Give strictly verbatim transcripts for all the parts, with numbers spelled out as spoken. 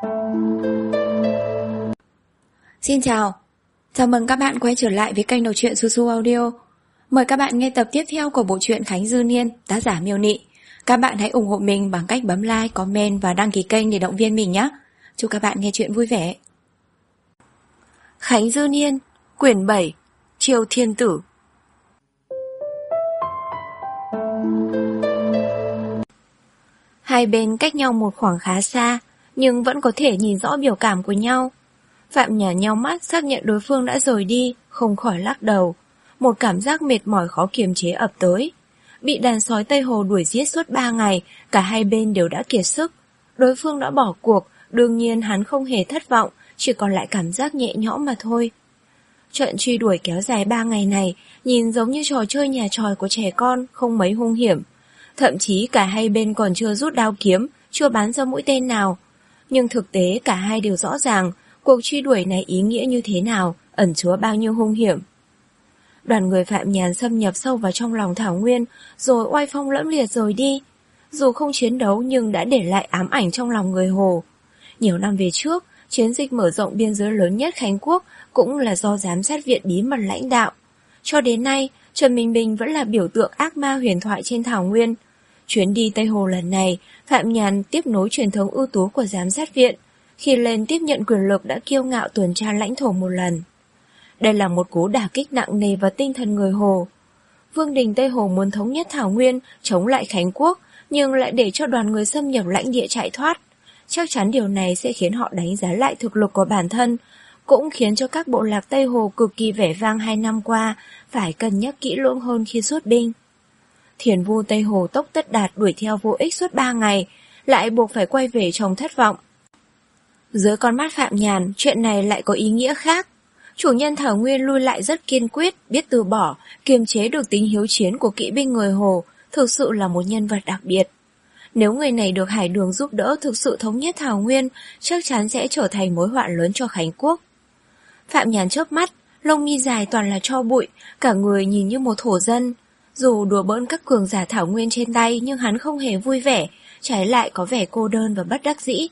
Xin chào, chào mừng các bạn quay trở lại với kênh đọc truyện Su Su Audio. Mời các bạn nghe tập tiếp theo của bộ truyện Khánh Dư Niên, tác giả Miêu Nị. Các bạn hãy ủng hộ mình bằng cách bấm like, comment và đăng ký kênh để động viên mình nhé. Chúc các bạn nghe truyện vui vẻ. Khánh Dư Niên, quyển bảy, Triều Thiên Tử. Hai bên cách nhau một khoảng khá xa, nhưng vẫn có thể nhìn rõ biểu cảm của nhau. Phạm Nhàn nheo mắt xác nhận đối phương đã rời đi, không khỏi lắc đầu. Một cảm giác mệt mỏi khó kiềm chế ập tới. Bị đàn sói Tây Hồ đuổi giết suốt ba ngày, cả hai bên đều đã kiệt sức. Đối phương đã bỏ cuộc, đương nhiên hắn không hề thất vọng, chỉ còn lại cảm giác nhẹ nhõm mà thôi. Trận truy đuổi kéo dài ba ngày này, nhìn giống như trò chơi nhà tròi của trẻ con, không mấy hung hiểm. Thậm chí cả hai bên còn chưa rút đao kiếm, chưa bắn ra mũi tên nào. Nhưng thực tế cả hai đều rõ ràng, cuộc truy đuổi này ý nghĩa như thế nào, ẩn chứa bao nhiêu hung hiểm. Đoàn người Phạm Nhàn xâm nhập sâu vào trong lòng Thảo Nguyên, rồi oai phong lẫm liệt rời đi. Dù không chiến đấu nhưng đã để lại ám ảnh trong lòng người Hồ. Nhiều năm về trước, chiến dịch mở rộng biên giới lớn nhất Khánh Quốc cũng là do giám sát viện bí mật lãnh đạo. Cho đến nay, Trần Minh Bình vẫn là biểu tượng ác ma huyền thoại trên Thảo Nguyên. Chuyến đi Tây Hồ lần này, Phạm Nhàn tiếp nối truyền thống ưu tú của giám sát viện. Khi lên tiếp nhận quyền lực đã kiêu ngạo tuần tra lãnh thổ một lần. Đây là một cú đả kích nặng nề vào tinh thần người Hồ. Vương đình Tây Hồ muốn thống nhất Thảo Nguyên, chống lại Khánh Quốc, nhưng lại để cho đoàn người xâm nhập lãnh địa chạy thoát. Chắc chắn điều này sẽ khiến họ đánh giá lại thực lực của bản thân, cũng khiến cho các bộ lạc Tây Hồ cực kỳ vẻ vang hai năm qua phải cân nhắc kỹ lưỡng hơn khi xuất binh. Thiền Vu Tây Hồ Tốc Tất Đạt đuổi theo vô ích suốt ba ngày, lại buộc phải quay về trong thất vọng. Dưới con mắt Phạm Nhàn, chuyện này lại có ý nghĩa khác. Chủ nhân Thảo Nguyên lui lại rất kiên quyết, biết từ bỏ, kiềm chế được tính hiếu chiến của kỵ binh người Hồ, thực sự là một nhân vật đặc biệt. Nếu người này được Hải Đường giúp đỡ thực sự thống nhất Thảo Nguyên, chắc chắn sẽ trở thành mối họa lớn cho Khánh Quốc. Phạm Nhàn chớp mắt, lông mi dài toàn là tro bụi, cả người nhìn như một thổ dân. Dù đùa bỡn các cường giả Thảo Nguyên trên tay nhưng hắn không hề vui vẻ, trái lại có vẻ cô đơn và bất đắc dĩ.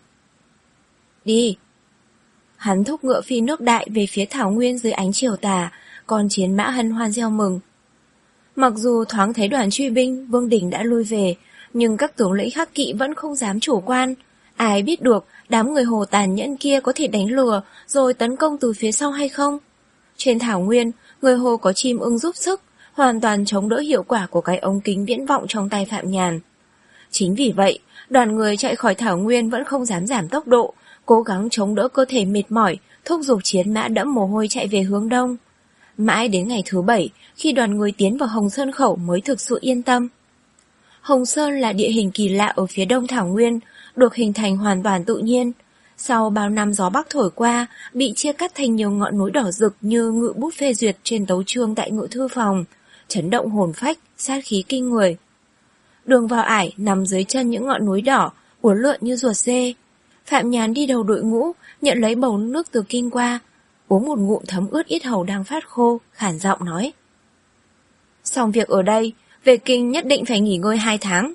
Đi! Hắn thúc ngựa phi nước đại về phía Thảo Nguyên dưới ánh chiều tà, con chiến mã hân hoan reo mừng. Mặc dù thoáng thấy đoàn truy binh, Vương Đình đã lui về, nhưng các tướng lĩnh Hắc Kỵ vẫn không dám chủ quan. Ai biết được đám người Hồ tàn nhẫn kia có thể đánh lừa rồi tấn công từ phía sau hay không? Trên Thảo Nguyên, người Hồ có chim ưng giúp sức, hoàn toàn chống đỡ hiệu quả của cái ống kính viễn vọng trong tay Phạm Nhàn. Chính vì vậy, đoàn người chạy khỏi Thảo Nguyên vẫn không dám giảm tốc độ, cố gắng chống đỡ cơ thể mệt mỏi, thúc giục chiến mã đẫm mồ hôi chạy về hướng đông. Mãi đến ngày thứ bảy, khi đoàn người tiến vào Hồng Sơn Khẩu mới thực sự yên tâm. Hồng Sơn là địa hình kỳ lạ ở phía đông Thảo Nguyên, được hình thành hoàn toàn tự nhiên. Sau bao năm gió bắc thổi qua, bị chia cắt thành nhiều ngọn núi đỏ rực như ngự bút phê duyệt trên tấu chương tại ngự thư phòng, chấn động hồn phách, sát khí kinh người. Đường vào ải nằm dưới chân những ngọn núi đỏ, uốn lượn như ruột dê. Phạm Nhàn đi đầu đội ngũ, nhận lấy bầu nước từ kinh qua, uống một ngụm thấm ướt yết hầu đang phát khô, khản giọng nói. Xong việc ở đây, về kinh nhất định phải nghỉ ngơi hai tháng.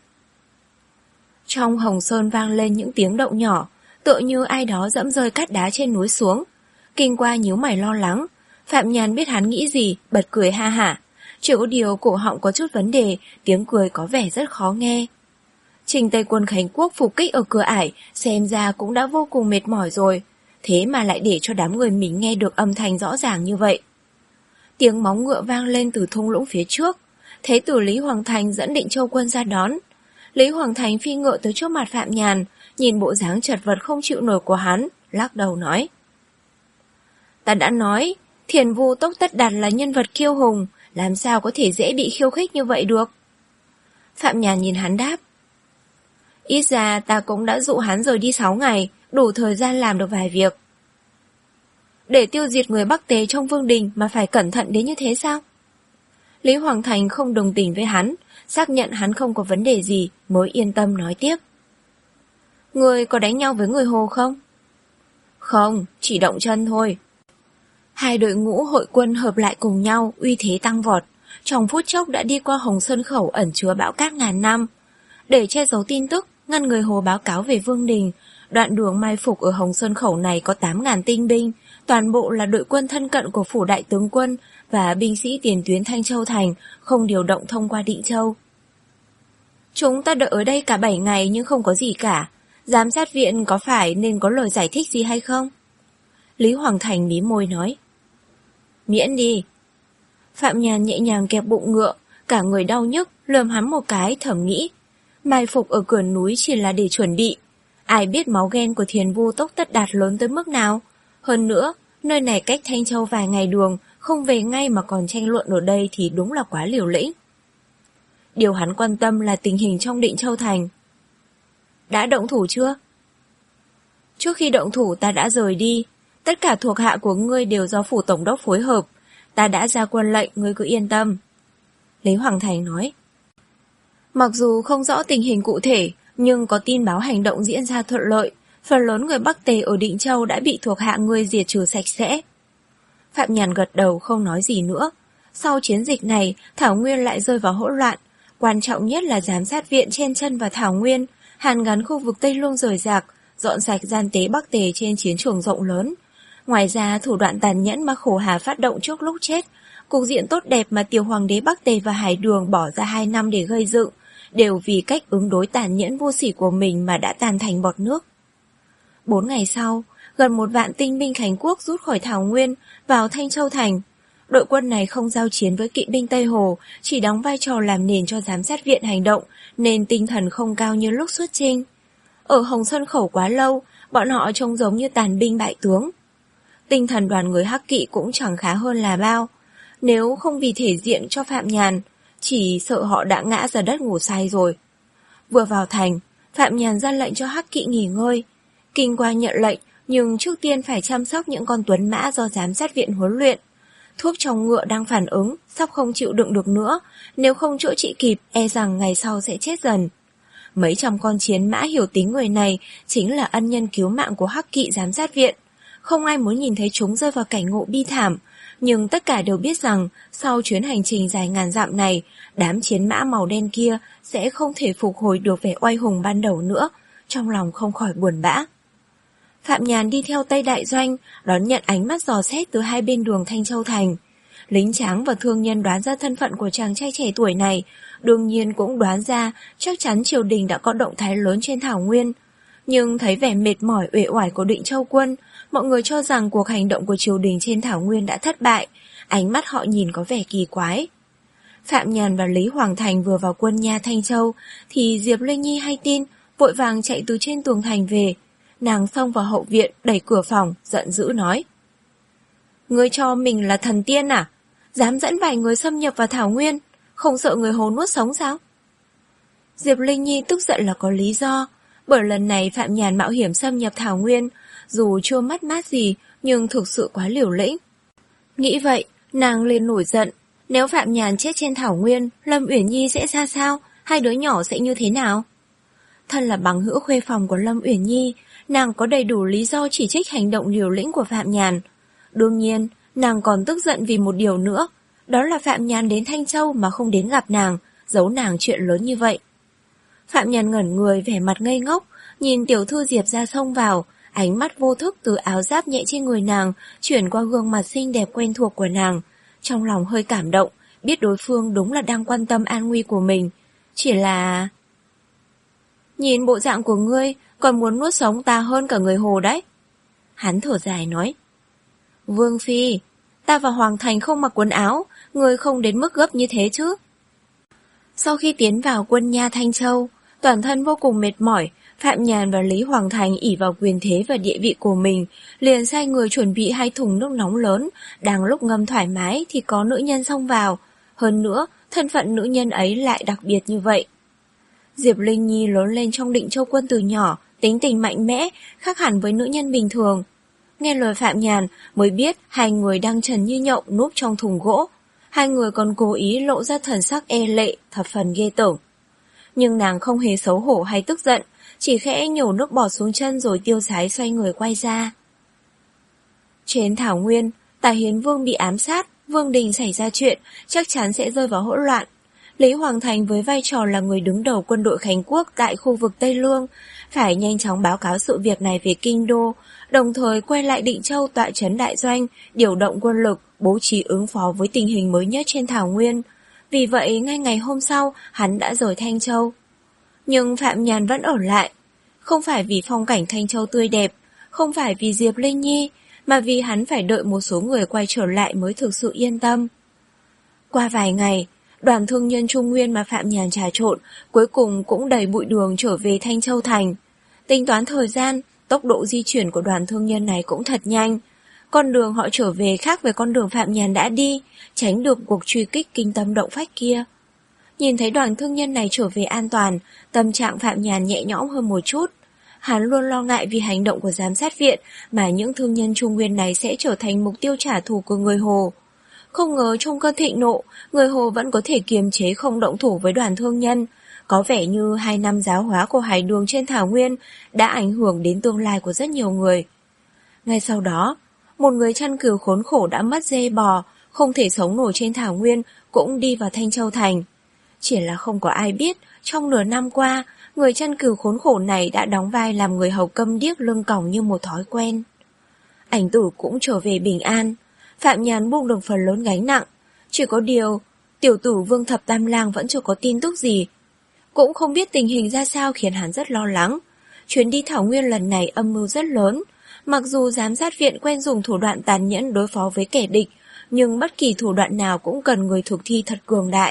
Trong Hồng Sơn vang lên những tiếng động nhỏ, tựa như ai đó dẫm rơi cát đá trên núi xuống. Kinh qua nhíu mày lo lắng, Phạm Nhàn biết hắn nghĩ gì, bật cười ha hả. Chỉ có điều cổ họng có chút vấn đề, tiếng cười có vẻ rất khó nghe. Trình Tây quân Khánh Quốc phục kích ở cửa ải, xem ra cũng đã vô cùng mệt mỏi rồi, thế mà lại để cho đám người mình nghe được âm thanh rõ ràng như vậy. Tiếng móng ngựa vang lên từ thung lũng phía trước, Thế tử Lý Hoàng Thành dẫn Định Châu quân ra đón. Lý Hoàng Thành phi ngựa tới trước mặt Phạm Nhàn, nhìn bộ dáng chật vật không chịu nổi của hắn, lắc đầu nói. Ta đã nói, Thiền Vu Tốc Tất Đạt là nhân vật kiêu hùng, làm sao có thể dễ bị khiêu khích như vậy được? Phạm Nhàn nhìn hắn đáp. Ít ra ta cũng đã dụ hắn rời đi sáu ngày, đủ thời gian làm được vài việc. Để tiêu diệt người Bắc Tế trong vương đình mà phải cẩn thận đến như thế sao? Lý Hoàng Thành không đồng tình với hắn, xác nhận hắn không có vấn đề gì mới yên tâm nói tiếp. Người có đánh nhau với người Hồ không? Không, chỉ động chân thôi. Hai đội ngũ hội quân hợp lại cùng nhau, uy thế tăng vọt. Trong phút chốc đã đi qua Hồng Sơn Khẩu ẩn chứa bão cát ngàn năm. Để che giấu tin tức, ngăn người Hồ báo cáo về vương đình, Đoạn đường mai phục ở Hồng Sơn Khẩu này có tám nghìn tinh binh, toàn bộ là đội quân thân cận của phủ đại tướng quân và binh sĩ tiền tuyến Thanh Châu Thành, không điều động thông qua Định Châu. Chúng ta đợi ở đây cả bảy ngày nhưng không có gì cả. Giám sát viện có phải nên có lời giải thích gì hay không? Lý Hoàng Thành mí môi nói. Miễn đi. Phạm Nhàn nhẹ nhàng kẹp bụng ngựa, cả người đau nhức, lườm hắn một cái thầm nghĩ. Mai phục ở cửa núi chỉ là để chuẩn bị. Ai biết máu ghen của Thiền Vu Tốc Tất Đạt lớn tới mức nào. Hơn nữa, nơi này cách Thanh Châu vài ngày đường, không về ngay mà còn tranh luận ở đây thì đúng là quá liều lĩnh. Điều hắn quan tâm là tình hình trong Định Châu Thành. Đã động thủ chưa? Trước khi động thủ ta đã rời đi. Tất cả thuộc hạ của ngươi đều do phủ tổng đốc phối hợp. Ta đã ra quân lệnh, ngươi cứ yên tâm. Lý Hoàng Thành nói. Mặc dù không rõ tình hình cụ thể, nhưng có tin báo hành động diễn ra thuận lợi. Phần lớn người Bắc Tề ở Định Châu đã bị thuộc hạ ngươi diệt trừ sạch sẽ. Phạm Nhàn gật đầu không nói gì nữa. Sau chiến dịch này, Thảo Nguyên lại rơi vào hỗn loạn. Quan trọng nhất là giám sát viện chen chân vào Thảo Nguyên, hàn gắn khu vực Tây Lương rời rạc, dọn sạch gian tế Bắc Tề trên chiến trường rộng lớn. Ngoài ra, thủ đoạn tàn nhẫn mà Khổ Hà phát động trước lúc chết, cục diện tốt đẹp mà Tiểu Hoàng đế Bắc Tề và Hải Đường bỏ ra hai năm để gây dựng, đều vì cách ứng đối tàn nhẫn vô sỉ của mình mà đã tan thành bọt nước. Bốn ngày sau, gần một vạn tinh binh Khánh Quốc rút khỏi Thảo Nguyên vào Thanh Châu Thành. Đội quân này không giao chiến với kỵ binh Tây Hồ, chỉ đóng vai trò làm nền cho giám sát viện hành động, nên tinh thần không cao như lúc xuất chinh. Ở Hồng Sơn Khẩu quá lâu, bọn họ trông giống như tàn binh bại tướng. Tinh thần đoàn người Hắc Kỵ cũng chẳng khá hơn là bao. Nếu không vì thể diện cho Phạm Nhàn, chỉ sợ họ đã ngã ra đất ngủ say rồi. Vừa vào thành, Phạm Nhàn ra lệnh cho Hắc Kỵ nghỉ ngơi. Kinh qua nhận lệnh, nhưng trước tiên phải chăm sóc những con tuấn mã do giám sát viện huấn luyện. Thuốc trong ngựa đang phản ứng, sắp không chịu đựng được nữa, nếu không chữa trị kịp, e rằng ngày sau sẽ chết dần. Mấy trăm con chiến mã hiểu tính người này chính là ân nhân cứu mạng của Hắc Kỵ giám sát viện. Không ai muốn nhìn thấy chúng rơi vào cảnh ngộ bi thảm, nhưng tất cả đều biết rằng sau chuyến hành trình dài ngàn dặm này, đám chiến mã màu đen kia sẽ không thể phục hồi được vẻ oai hùng ban đầu nữa, trong lòng không khỏi buồn bã. Phạm Nhàn đi theo Tây Đại Doanh, đón nhận ánh mắt dò xét từ hai bên đường Thanh Châu Thành. Lính tráng và thương nhân đoán ra thân phận của chàng trai trẻ tuổi này, đương nhiên cũng đoán ra chắc chắn triều đình đã có động thái lớn trên Thảo Nguyên. Nhưng thấy vẻ mệt mỏi uể oải của Định Châu quân, mọi người cho rằng cuộc hành động của triều đình trên Thảo Nguyên đã thất bại, ánh mắt họ nhìn có vẻ kỳ quái. Phạm Nhàn và Lý Hoàng Thành vừa vào quân nha Thanh Châu, thì Diệp Linh Nhi hay tin, vội vàng chạy từ trên tường thành về. Nàng xông vào hậu viện, đẩy cửa phòng, giận dữ nói. Ngươi cho mình là thần tiên à? Dám dẫn vài người xâm nhập vào Thảo Nguyên, không sợ người Hồ nuốt sống sao? Diệp Linh Nhi tức giận là có lý do, bởi lần này Phạm Nhàn mạo hiểm xâm nhập Thảo Nguyên, dù chưa mất mát gì, nhưng thực sự quá liều lĩnh. Nghĩ vậy, nàng liền nổi giận, nếu Phạm Nhàn chết trên Thảo Nguyên, Lâm Uyển Nhi sẽ ra sao, hai đứa nhỏ sẽ như thế nào? Thân là bằng hữu khuê phòng của Lâm Uyển Nhi, nàng có đầy đủ lý do chỉ trích hành động liều lĩnh của Phạm Nhàn. Đương nhiên, nàng còn tức giận vì một điều nữa, đó là Phạm Nhàn đến Thanh Châu mà không đến gặp nàng, giấu nàng chuyện lớn như vậy. Phạm Nhàn ngẩn người vẻ mặt ngây ngốc, nhìn tiểu thư Diệp ra xông vào, ánh mắt vô thức từ áo giáp nhẹ trên người nàng chuyển qua gương mặt xinh đẹp quen thuộc của nàng, trong lòng hơi cảm động, biết đối phương đúng là đang quan tâm an nguy của mình. Chỉ là... Nhìn bộ dạng của ngươi, còn muốn nuốt sống ta hơn cả người Hồ đấy. Hắn thở dài nói. Vương Phi, ta vào Hoàng Thành không mặc quần áo, ngươi không đến mức gấp như thế chứ. Sau khi tiến vào quân nha Thanh Châu, toàn thân vô cùng mệt mỏi, Phạm Nhàn và Lý Hoàng Thành ỷ vào quyền thế và địa vị của mình, liền sai người chuẩn bị hai thùng nước nóng lớn, đang lúc ngâm thoải mái thì có nữ nhân xông vào. Hơn nữa, thân phận nữ nhân ấy lại đặc biệt như vậy. Diệp Linh Nhi lớn lên trong Định Châu quân từ nhỏ, tính tình mạnh mẽ, khác hẳn với nữ nhân bình thường. Nghe lời Phạm Nhàn mới biết hai người đang trần như nhộng núp trong thùng gỗ. Hai người còn cố ý lộ ra thần sắc e lệ, thập phần ghê tởm. Nhưng nàng không hề xấu hổ hay tức giận, chỉ khẽ nhổ nước bọt xuống chân rồi tiêu sái xoay người quay ra. Trên Thảo Nguyên, Tả Hiến Vương bị ám sát, Vương Đình xảy ra chuyện, chắc chắn sẽ rơi vào hỗn loạn. Lý Hoàng Thành với vai trò là người đứng đầu quân đội Khánh Quốc tại khu vực Tây Lương, phải nhanh chóng báo cáo sự việc này về Kinh Đô, đồng thời quay lại Định Châu tọa trấn đại doanh, điều động quân lực, bố trí ứng phó với tình hình mới nhất trên Thảo Nguyên. Vì vậy, ngay ngày hôm sau, hắn đã rời Thanh Châu. Nhưng Phạm Nhàn vẫn ở lại, không phải vì phong cảnh Thanh Châu tươi đẹp, không phải vì Diệp Linh Nhi, mà vì hắn phải đợi một số người quay trở lại mới thực sự yên tâm. Qua vài ngày, đoàn thương nhân Trung Nguyên mà Phạm Nhàn trà trộn cuối cùng cũng đầy bụi đường trở về Thanh Châu Thành. Tính toán thời gian, tốc độ di chuyển của đoàn thương nhân này cũng thật nhanh. Con đường họ trở về khác với con đường Phạm Nhàn đã đi, tránh được cuộc truy kích kinh tâm động phách kia. Nhìn thấy đoàn thương nhân này trở về an toàn, tâm trạng Phạm Nhàn nhẹ nhõm hơn một chút. Hắn luôn lo ngại vì hành động của giám sát viện mà những thương nhân Trung Nguyên này sẽ trở thành mục tiêu trả thù của người Hồ. Không ngờ trong cơn thịnh nộ, người Hồ vẫn có thể kiềm chế không động thủ với đoàn thương nhân. Có vẻ như hai năm giáo hóa của Hải Đường trên Thảo Nguyên đã ảnh hưởng đến tương lai của rất nhiều người. Ngay sau đó, một người chăn cừu khốn khổ đã mất dê bò, không thể sống nổi trên Thảo Nguyên cũng đi vào Thanh Châu Thành. Chỉ là không có ai biết, trong nửa năm qua, người chăn cừu khốn khổ này đã đóng vai làm người hầu câm điếc lưng còng như một thói quen. Ảnh Tử cũng trở về bình an. Phạm Nhàn buông được phần lớn gánh nặng. Chỉ có điều, tiểu tử Vương Thập Tam Lang vẫn chưa có tin tức gì. Cũng không biết tình hình ra sao khiến hắn rất lo lắng. Chuyến đi Thảo Nguyên lần này âm mưu rất lớn. Mặc dù giám sát viện quen dùng thủ đoạn tàn nhẫn đối phó với kẻ địch, nhưng bất kỳ thủ đoạn nào cũng cần người thực thi thật cường đại.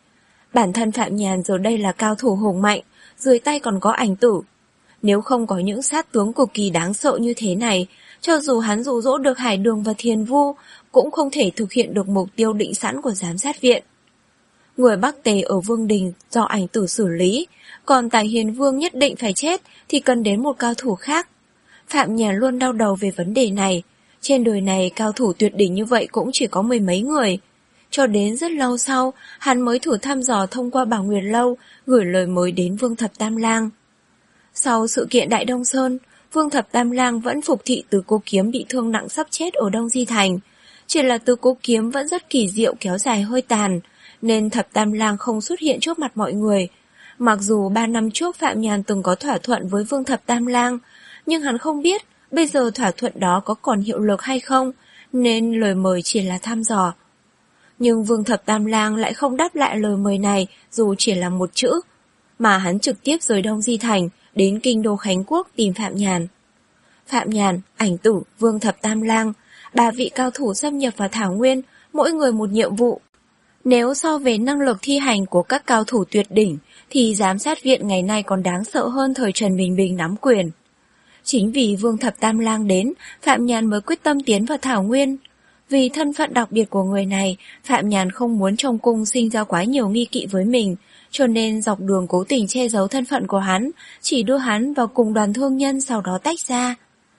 Bản thân Phạm Nhàn giờ đây là cao thủ hùng mạnh, dưới tay còn có Ảnh Tử. Nếu không có những sát tướng cực kỳ đáng sợ như thế này, cho dù hắn dụ dỗ được Hải Đường và Thiền Vu, cũng không thể thực hiện được mục tiêu định sẵn của giám sát viện. Người Bắc Tề ở Vương Đình do Ảnh Tử xử lý, còn Tài Hiền Vương nhất định phải chết thì cần đến một cao thủ khác. Phạm Nhàn luôn đau đầu về vấn đề này. Trên đời này cao thủ tuyệt đỉnh như vậy cũng chỉ có mười mấy người. Cho đến rất lâu sau, hắn mới thử thăm dò thông qua Bảo Nguyệt Lâu, gửi lời mới đến Vương Thập Tam Lang. Sau sự kiện Đại Đông Sơn, Vương Thập Tam Lang vẫn phục thị Tứ Cố Kiếm bị thương nặng sắp chết ở Đông Di Thành. Chỉ là Tứ Cố Kiếm vẫn rất kỳ diệu kéo dài hơi tàn, nên Thập Tam Lang không xuất hiện trước mặt mọi người. Mặc dù ba năm trước Phạm Nhàn từng có thỏa thuận với Vương Thập Tam Lang, nhưng hắn không biết bây giờ thỏa thuận đó có còn hiệu lực hay không, nên lời mời chỉ là thăm dò. Nhưng Vương Thập Tam Lang lại không đáp lại lời mời này dù chỉ là một chữ, mà hắn trực tiếp rời Đông Di Thành đến kinh đô Khánh Quốc tìm Phạm Nhàn. Phạm Nhàn, Ảnh Tử, Vương Thập Tam Lang, ba vị cao thủ xâm nhập vào Thảo Nguyên, mỗi người một nhiệm vụ. Nếu so về năng lực thi hành của các cao thủ tuyệt đỉnh, thì giám sát viện ngày nay còn đáng sợ hơn thời Trần Bình Bình nắm quyền. Chính vì Vương Thập Tam Lang đến, Phạm Nhàn mới quyết tâm tiến vào Thảo Nguyên. Vì thân phận đặc biệt của người này, Phạm Nhàn không muốn trong cung sinh ra quá nhiều nghi kỵ với mình, cho nên dọc đường cố tình che giấu thân phận của hắn, chỉ đưa hắn vào cùng đoàn thương nhân sau đó tách ra.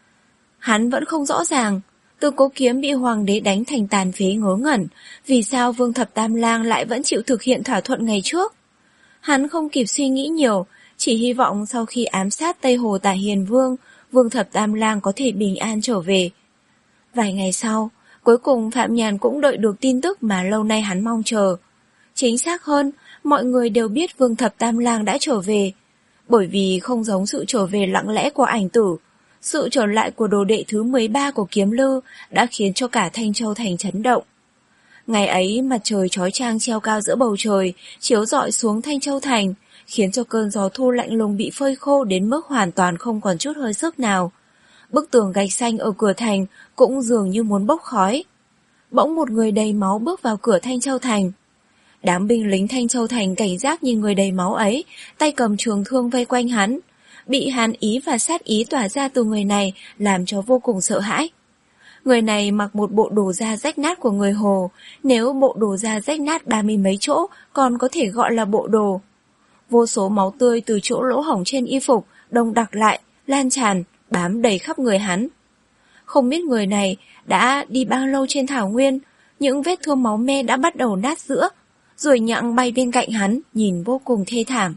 Hắn vẫn không rõ ràng, Tứ Cố Kiếm bị hoàng đế đánh thành tàn phế ngớ ngẩn, vì sao Vương Thập Tam Lang lại vẫn chịu thực hiện thỏa thuận ngày trước. Hắn không kịp suy nghĩ nhiều, chỉ hy vọng sau khi ám sát Tây Hồ Tài Hiền Vương, Vương Thập Tam Lang có thể bình an trở về. Vài ngày sau, cuối cùng Phạm Nhàn cũng đợi được tin tức mà lâu nay hắn mong chờ. Chính xác hơn, mọi người đều biết Vương Thập Tam Lang đã trở về. Bởi vì không giống sự trở về lặng lẽ của Ảnh Tử, sự trở lại của đồ đệ thứ mười ba của Kiếm Lư đã khiến cho cả Thanh Châu Thành chấn động. Ngày ấy mặt trời chói chang treo cao giữa bầu trời, chiếu rọi xuống Thanh Châu Thành, khiến cho cơn gió thu lạnh lùng bị phơi khô đến mức hoàn toàn không còn chút hơi sức nào. Bức tường gạch xanh ở cửa thành cũng dường như muốn bốc khói. Bỗng một người đầy máu bước vào cửa Thanh Châu Thành. Đám binh lính Thanh Châu Thành cảnh giác nhìn người đầy máu ấy, tay cầm trường thương vây quanh hắn. Bị hàn ý và sát ý tỏa ra từ người này làm cho vô cùng sợ hãi. Người này mặc một bộ đồ da rách nát của người Hồ, nếu bộ đồ da rách nát ba mươi mấy chỗ còn có thể gọi là bộ đồ. Vô số máu tươi từ chỗ lỗ hổng trên y phục đông đặc lại, lan tràn, bám đầy khắp người hắn. Không biết người này đã đi bao lâu trên Thảo Nguyên, những vết thương máu me đã bắt đầu nát giữa, rồi nhặng bay bên cạnh hắn, nhìn vô cùng thê thảm.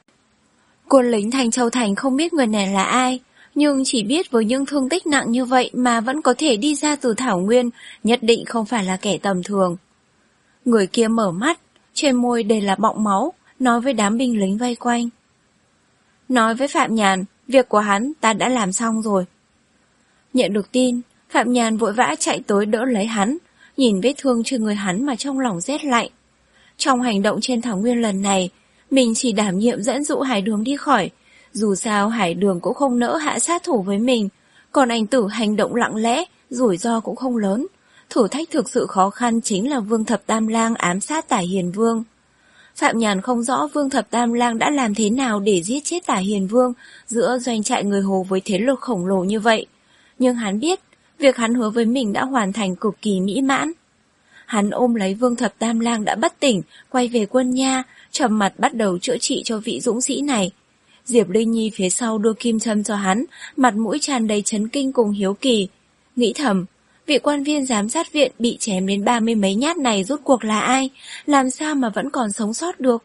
Quân lính Thanh Châu Thành không biết người này là ai, nhưng chỉ biết với những thương tích nặng như vậy mà vẫn có thể đi ra từ Thảo Nguyên, nhất định không phải là kẻ tầm thường. Người kia mở mắt, trên môi đầy là bọng máu, nói với đám binh lính vây quanh. Nói với Phạm Nhàn, việc của hắn ta đã làm xong rồi. Nhận được tin, Phạm Nhàn vội vã chạy tới đỡ lấy hắn, nhìn vết thương trên người hắn mà trong lòng rét lạnh. Trong hành động trên thảo nguyên lần này, mình chỉ đảm nhiệm dẫn dụ Hải Đường đi khỏi. Dù sao Hải Đường cũng không nỡ hạ sát thủ với mình, còn anh Tử hành động lặng lẽ, rủi ro cũng không lớn. Thử thách thực sự khó khăn chính là Vương Thập Tam Lang ám sát Tả Hiền Vương. Phạm Nhàn không rõ Vương Thập Tam Lang đã làm thế nào để giết chết Tả Hiền Vương giữa doanh trại người Hồ với thế lực khổng lồ như vậy. Nhưng hắn biết, việc hắn hứa với mình đã hoàn thành cực kỳ mỹ mãn. Hắn ôm lấy Vương Thập Tam Lang đã bất tỉnh, quay về quân nha, trầm mặt bắt đầu chữa trị cho vị dũng sĩ này. Diệp Linh Nhi phía sau đưa kim châm cho hắn, mặt mũi tràn đầy chấn kinh cùng hiếu kỳ. Nghĩ thầm, vị quan viên giám sát viện bị chém đến ba mươi mấy nhát này rốt cuộc là ai, làm sao mà vẫn còn sống sót được.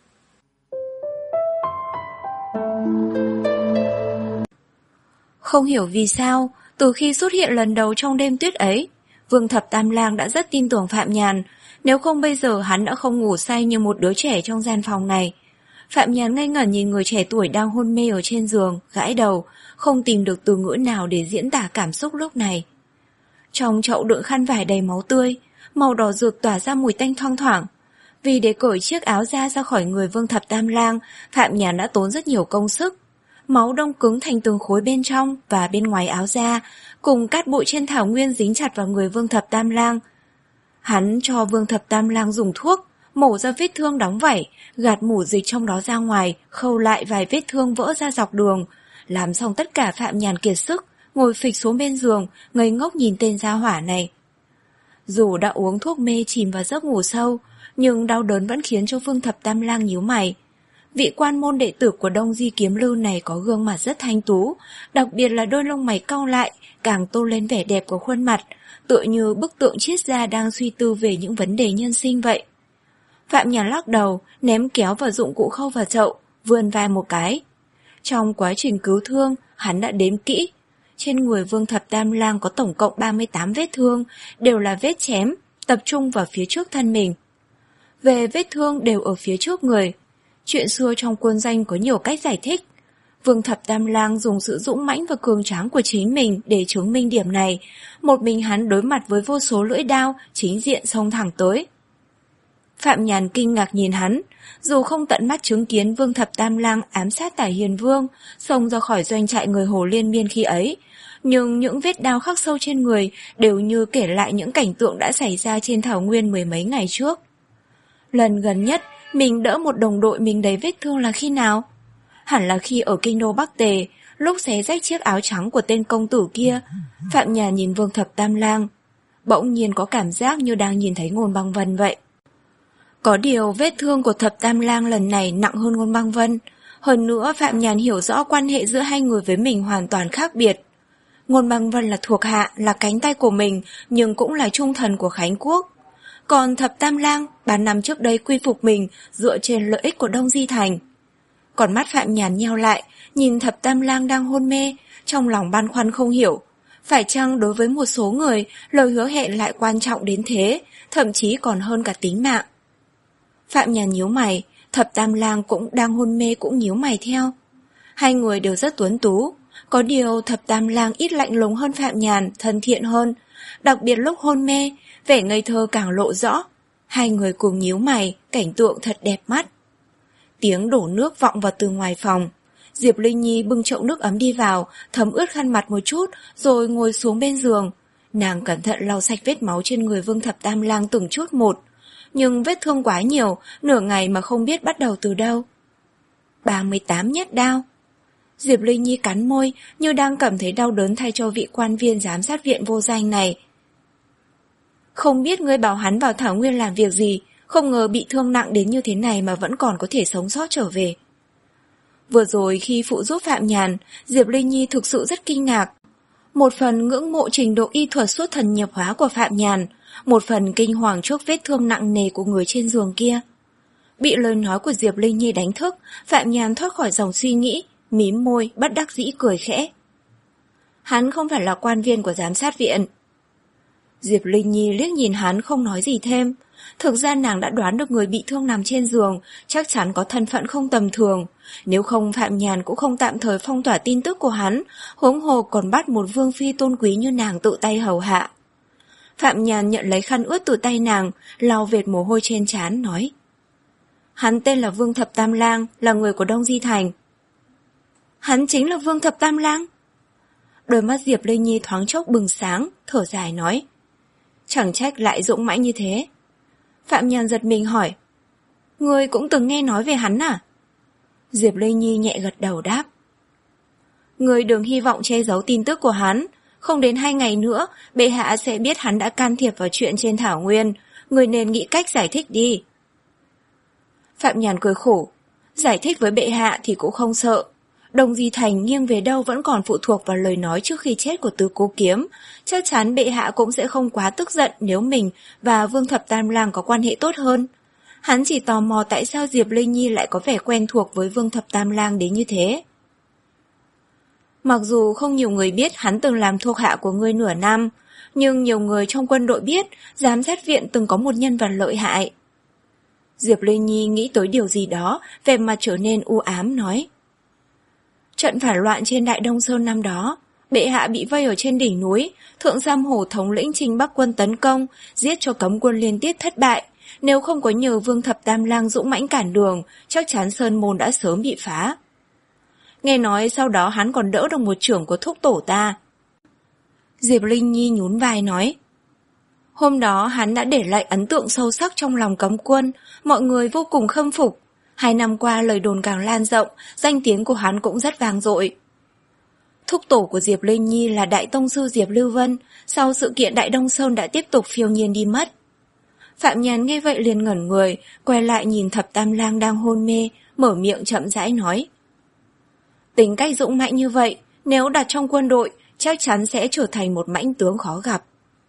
Không hiểu vì sao, từ khi xuất hiện lần đầu trong đêm tuyết ấy, Vương Thập Tam Lang đã rất tin tưởng Phạm Nhàn, nếu không bây giờ hắn đã không ngủ say như một đứa trẻ trong gian phòng này. Phạm Nhàn ngây ngẩn nhìn người trẻ tuổi đang hôn mê ở trên giường, gãi đầu, không tìm được từ ngữ nào để diễn tả cảm xúc lúc này. Trong chậu đựng khăn vải đầy máu tươi, màu đỏ rực tỏa ra mùi tanh thoang thoảng. Vì để cởi chiếc áo da ra khỏi người Vương Thập Tam Lang, Phạm Nhàn đã tốn rất nhiều công sức. Máu đông cứng thành từng khối bên trong và bên ngoài áo da, cùng cát bụi trên thảo nguyên dính chặt vào người Vương Thập Tam Lang. Hắn cho Vương Thập Tam Lang dùng thuốc, mổ ra vết thương đóng vảy, gạt mủ dịch trong đó ra ngoài, khâu lại vài vết thương vỡ ra dọc đường. Làm xong tất cả, Phạm Nhàn kiệt sức, ngồi phịch xuống bên giường, ngây ngốc nhìn tên gia hỏa này. Dù đã uống thuốc mê chìm vào giấc ngủ sâu, nhưng đau đớn vẫn khiến cho Vương Thập Tam Lang nhíu mày. Vị quan môn đệ tử của Đông Di Kiếm Lưu này có gương mặt rất thanh tú, đặc biệt là đôi lông mày cau lại, càng tô lên vẻ đẹp của khuôn mặt, tựa như bức tượng triết gia đang suy tư về những vấn đề nhân sinh vậy. Phạm Nhàn lắc đầu, ném kéo và dụng cụ khâu vào chậu, vươn vai một cái. Trong quá trình cứu thương, hắn đã đếm kỹ. Trên người Vương Thập Tam Lang có tổng cộng ba mươi tám vết thương, đều là vết chém, tập trung vào phía trước thân mình. Về vết thương đều ở phía trước người. Chuyện xưa trong quân danh có nhiều cách giải thích. Vương Thập Tam Lang dùng sự dũng mãnh và cường tráng của chính mình để chứng minh điểm này. Một mình hắn đối mặt với vô số lưỡi đao, chính diện xông thẳng tới. Phạm Nhàn kinh ngạc nhìn hắn, dù không tận mắt chứng kiến Vương Thập Tam Lang ám sát Tả Hiền Vương, xông ra khỏi doanh trại người Hồ Liên Miên khi ấy, nhưng những vết đao khắc sâu trên người đều như kể lại những cảnh tượng đã xảy ra trên thảo nguyên mười mấy ngày trước. Lần gần nhất, mình đỡ một đồng đội mình đầy vết thương là khi nào? Hẳn là khi ở kinh đô Bắc Tề, lúc xé rách chiếc áo trắng của tên công tử kia. Phạm Nhàn nhìn Vương Thập Tam Lang, bỗng nhiên có cảm giác như đang nhìn thấy Ngôn Băng Vân vậy. Có điều vết thương của Thập Tam Lang lần này nặng hơn Ngôn Băng Vân. Hơn nữa Phạm Nhàn hiểu rõ quan hệ giữa hai người với mình hoàn toàn khác biệt. Ngôn Băng Vân là thuộc hạ, là cánh tay của mình, nhưng cũng là trung thần của Khánh Quốc. Còn Thập Tam Lang, ba năm trước đây quy phục mình dựa trên lợi ích của Đông Di Thành. Còn mắt Phạm Nhàn nheo lại, nhìn Thập Tam Lang đang hôn mê, trong lòng băn khoăn không hiểu. Phải chăng đối với một số người, lời hứa hẹn lại quan trọng đến thế, thậm chí còn hơn cả tính mạng. Phạm Nhàn nhíu mày, Thập Tam Lang cũng đang hôn mê cũng nhíu mày theo. Hai người đều rất tuấn tú, có điều Thập Tam Lang ít lạnh lùng hơn Phạm Nhàn, thân thiện hơn. Đặc biệt lúc hôn mê, vẻ ngây thơ càng lộ rõ. Hai người cùng nhíu mày, cảnh tượng thật đẹp mắt. Tiếng đổ nước vọng vào từ ngoài phòng. Diệp Linh Nhi bưng chậu nước ấm đi vào, thấm ướt khăn mặt một chút, rồi ngồi xuống bên giường. Nàng cẩn thận lau sạch vết máu trên người Vương Thập Tam Lang từng chút một. Nhưng vết thương quá nhiều, nửa ngày mà không biết bắt đầu từ đâu. ba mươi tám nhát đao. Diệp Linh Nhi cắn môi, như đang cảm thấy đau đớn thay cho vị quan viên giám sát viện vô danh này. Không biết ngươi bảo hắn vào Thảo Nguyên làm việc gì, không ngờ bị thương nặng đến như thế này mà vẫn còn có thể sống sót trở về. Vừa rồi khi phụ giúp Phạm Nhàn, Diệp Linh Nhi thực sự rất kinh ngạc. Một phần ngưỡng mộ trình độ y thuật xuất thần nhập hóa của Phạm Nhàn, một phần kinh hoàng trước vết thương nặng nề của người trên giường kia. Bị lời nói của Diệp Linh Nhi đánh thức, Phạm Nhàn thoát khỏi dòng suy nghĩ, mím môi, bất đắc dĩ cười khẽ. Hắn không phải là quan viên của giám sát viện. Diệp Linh Nhi liếc nhìn hắn không nói gì thêm. Thực ra nàng đã đoán được người bị thương nằm trên giường chắc chắn có thân phận không tầm thường. Nếu không Phạm Nhàn cũng không tạm thời phong tỏa tin tức của hắn, huống hồ còn bắt một vương phi tôn quý như nàng tự tay hầu hạ. Phạm Nhàn nhận lấy khăn ướt từ tay nàng, lau vệt mồ hôi trên trán, nói: Hắn tên là Vương Thập Tam Lang, là người của Đông Di Thành. Hắn chính là Vương Thập Tam Lang? Đôi mắt Diệp Lê Nhi thoáng chốc bừng sáng, thở dài nói: Chẳng trách lại dũng mãnh như thế. Phạm Nhàn giật mình hỏi: Ngươi cũng từng nghe nói về hắn à? Diệp Lê Nhi nhẹ gật đầu đáp: Ngươi đừng hy vọng che giấu tin tức của hắn. Không đến hai ngày nữa, bệ hạ sẽ biết hắn đã can thiệp vào chuyện trên Thảo Nguyên. Ngươi nên nghĩ cách giải thích đi. Phạm Nhàn cười khổ: Giải thích với bệ hạ thì cũng không sợ. Đông Di Thành nghiêng về đâu vẫn còn phụ thuộc vào lời nói trước khi chết của Tứ Cố Kiếm. Chắc chắn bệ hạ cũng sẽ không quá tức giận nếu mình và Vương Thập Tam Lang có quan hệ tốt hơn. Hắn chỉ tò mò tại sao Diệp Lê Nhi lại có vẻ quen thuộc với Vương Thập Tam Lang đến như thế. Mặc dù không nhiều người biết hắn từng làm thuộc hạ của ngươi nửa năm, nhưng nhiều người trong quân đội biết giám sát viện từng có một nhân vật lợi hại. Diệp Lê Nhi nghĩ tới điều gì đó, vẻ mặt trở nên u ám, nói: Trận phản loạn trên Đại Đông Sơn năm đó, bệ hạ bị vây ở trên đỉnh núi, Thượng Giam Hổ thống lĩnh Trình Bắc quân tấn công, giết cho cấm quân liên tiếp thất bại. Nếu không có nhờ Vương Thập Tam Lang dũng mãnh cản đường, chắc chắn Sơn Môn đã sớm bị phá. Nghe nói sau đó hắn còn đỡ được một chưởng của thúc tổ ta. Diệp Linh Nhi nhún vai nói: Hôm đó hắn đã để lại ấn tượng sâu sắc trong lòng cấm quân, mọi người vô cùng khâm phục. Hai năm qua lời đồn càng lan rộng, danh tiếng của hắn cũng rất vang dội. Thúc tổ của Diệp Linh Nhi là Đại Tông sư Diệp Lưu Vân, sau sự kiện Đại Đông Sơn đã tiếp tục phiêu nhiên đi mất. Phạm Nhàn nghe vậy liền ngẩn người, quay lại nhìn Thập Tam Lang đang hôn mê, mở miệng chậm rãi nói: Tính cách dũng mãnh như vậy, nếu đặt trong quân đội, chắc chắn sẽ trở thành một mãnh tướng khó gặp.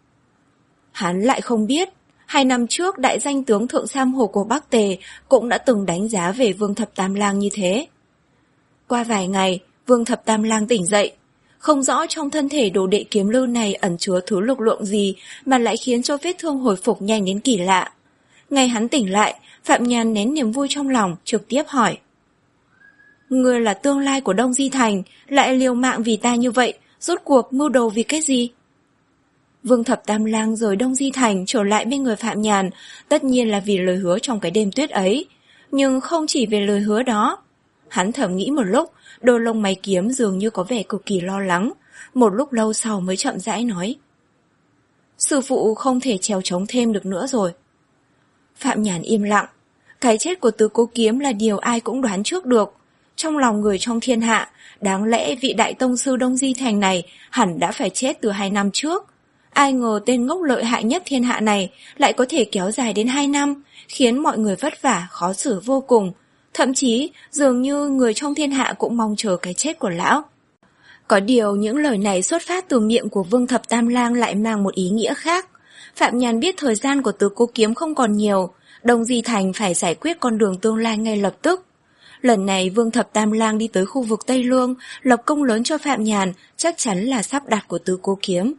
Hắn lại không biết, hai năm trước đại danh tướng Thượng Sam Hồ của Bắc Tề cũng đã từng đánh giá về Vương Thập Tam Lang như thế. Qua vài ngày, Vương Thập Tam Lang tỉnh dậy, không rõ trong thân thể đồ đệ kiếm lưu này ẩn chứa thứ lực lượng gì mà lại khiến cho vết thương hồi phục nhanh đến kỳ lạ. Ngày hắn tỉnh lại, Phạm Nhàn nén niềm vui trong lòng, trực tiếp hỏi: Ngươi là tương lai của Đông Di Thành, lại liều mạng vì ta như vậy, rốt cuộc mưu đồ vì cái gì? Vương Thập Tam Lang rời Đông Di Thành trở lại bên người Phạm Nhàn, tất nhiên là vì lời hứa trong cái đêm tuyết ấy. Nhưng không chỉ về lời hứa đó. Hắn thầm nghĩ một lúc, đôi lông mày kiếm dường như có vẻ cực kỳ lo lắng. Một lúc lâu sau mới chậm rãi nói: Sư phụ không thể trèo trống thêm được nữa rồi. Phạm Nhàn im lặng. Cái chết của Tứ Cố Kiếm là điều ai cũng đoán trước được. Trong lòng người trong thiên hạ, đáng lẽ vị Đại Tông sư Đông Di Thành này hẳn đã phải chết từ hai năm trước. Ai ngờ tên ngốc lợi hại nhất thiên hạ này lại có thể kéo dài đến hai năm, khiến mọi người vất vả, khó xử vô cùng. Thậm chí, dường như người trong thiên hạ cũng mong chờ cái chết của lão. Có điều những lời này xuất phát từ miệng của Vương Thập Tam Lang lại mang một ý nghĩa khác. Phạm Nhàn biết thời gian của Tứ Cố Kiếm không còn nhiều, Đông Di Thành phải giải quyết con đường tương lai ngay lập tức. Lần này Vương Thập Tam Lang đi tới khu vực Tây Lương, lập công lớn cho Phạm Nhàn, chắc chắn là sắp đặt của Tứ Cố Kiếm.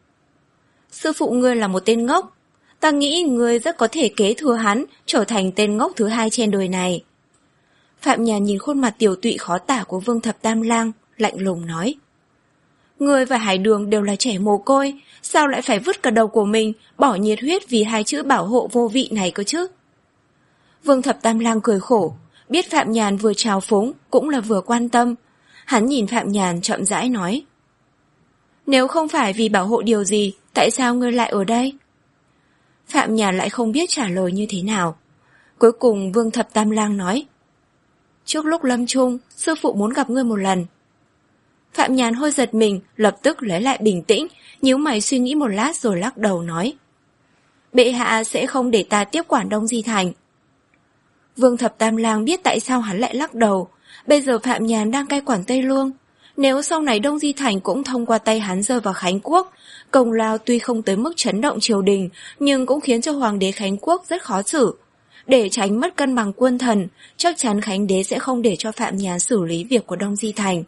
Sư phụ ngươi là một tên ngốc, ta nghĩ ngươi rất có thể kế thừa hắn, trở thành tên ngốc thứ hai trên đời này. Phạm Nhàn nhìn khuôn mặt tiểu tụy khó tả của Vương Thập Tam Lang, lạnh lùng nói: Ngươi và Hải Đường đều là trẻ mồ côi, sao lại phải vứt cả đầu của mình, bỏ nhiệt huyết vì hai chữ bảo hộ vô vị này cơ chứ? Vương Thập Tam Lang cười khổ, biết Phạm Nhàn vừa trào phúng, cũng là vừa quan tâm. Hắn nhìn Phạm Nhàn chậm rãi nói: Nếu không phải vì bảo hộ điều gì, tại sao ngươi lại ở đây? Phạm Nhàn lại không biết trả lời như thế nào. Cuối cùng Vương Thập Tam Lang nói: Trước lúc lâm chung, sư phụ muốn gặp ngươi một lần. Phạm Nhàn hơi giật mình, lập tức lấy lại bình tĩnh, nhíu mày suy nghĩ một lát rồi lắc đầu nói: Bệ hạ sẽ không để ta tiếp quản Đông Di Thành. Vương Thập Tam Lang biết tại sao hắn lại lắc đầu. Bây giờ Phạm Nhàn đang cai quản Tây Lương. Nếu sau này Đông Di Thành cũng thông qua tay hắn rơi vào Khánh Quốc, công lao tuy không tới mức chấn động triều đình, nhưng cũng khiến cho Hoàng đế Khánh Quốc rất khó xử. Để tránh mất cân bằng quân thần, chắc chắn Khánh đế sẽ không để cho Phạm Nhàn xử lý việc của Đông Di Thành.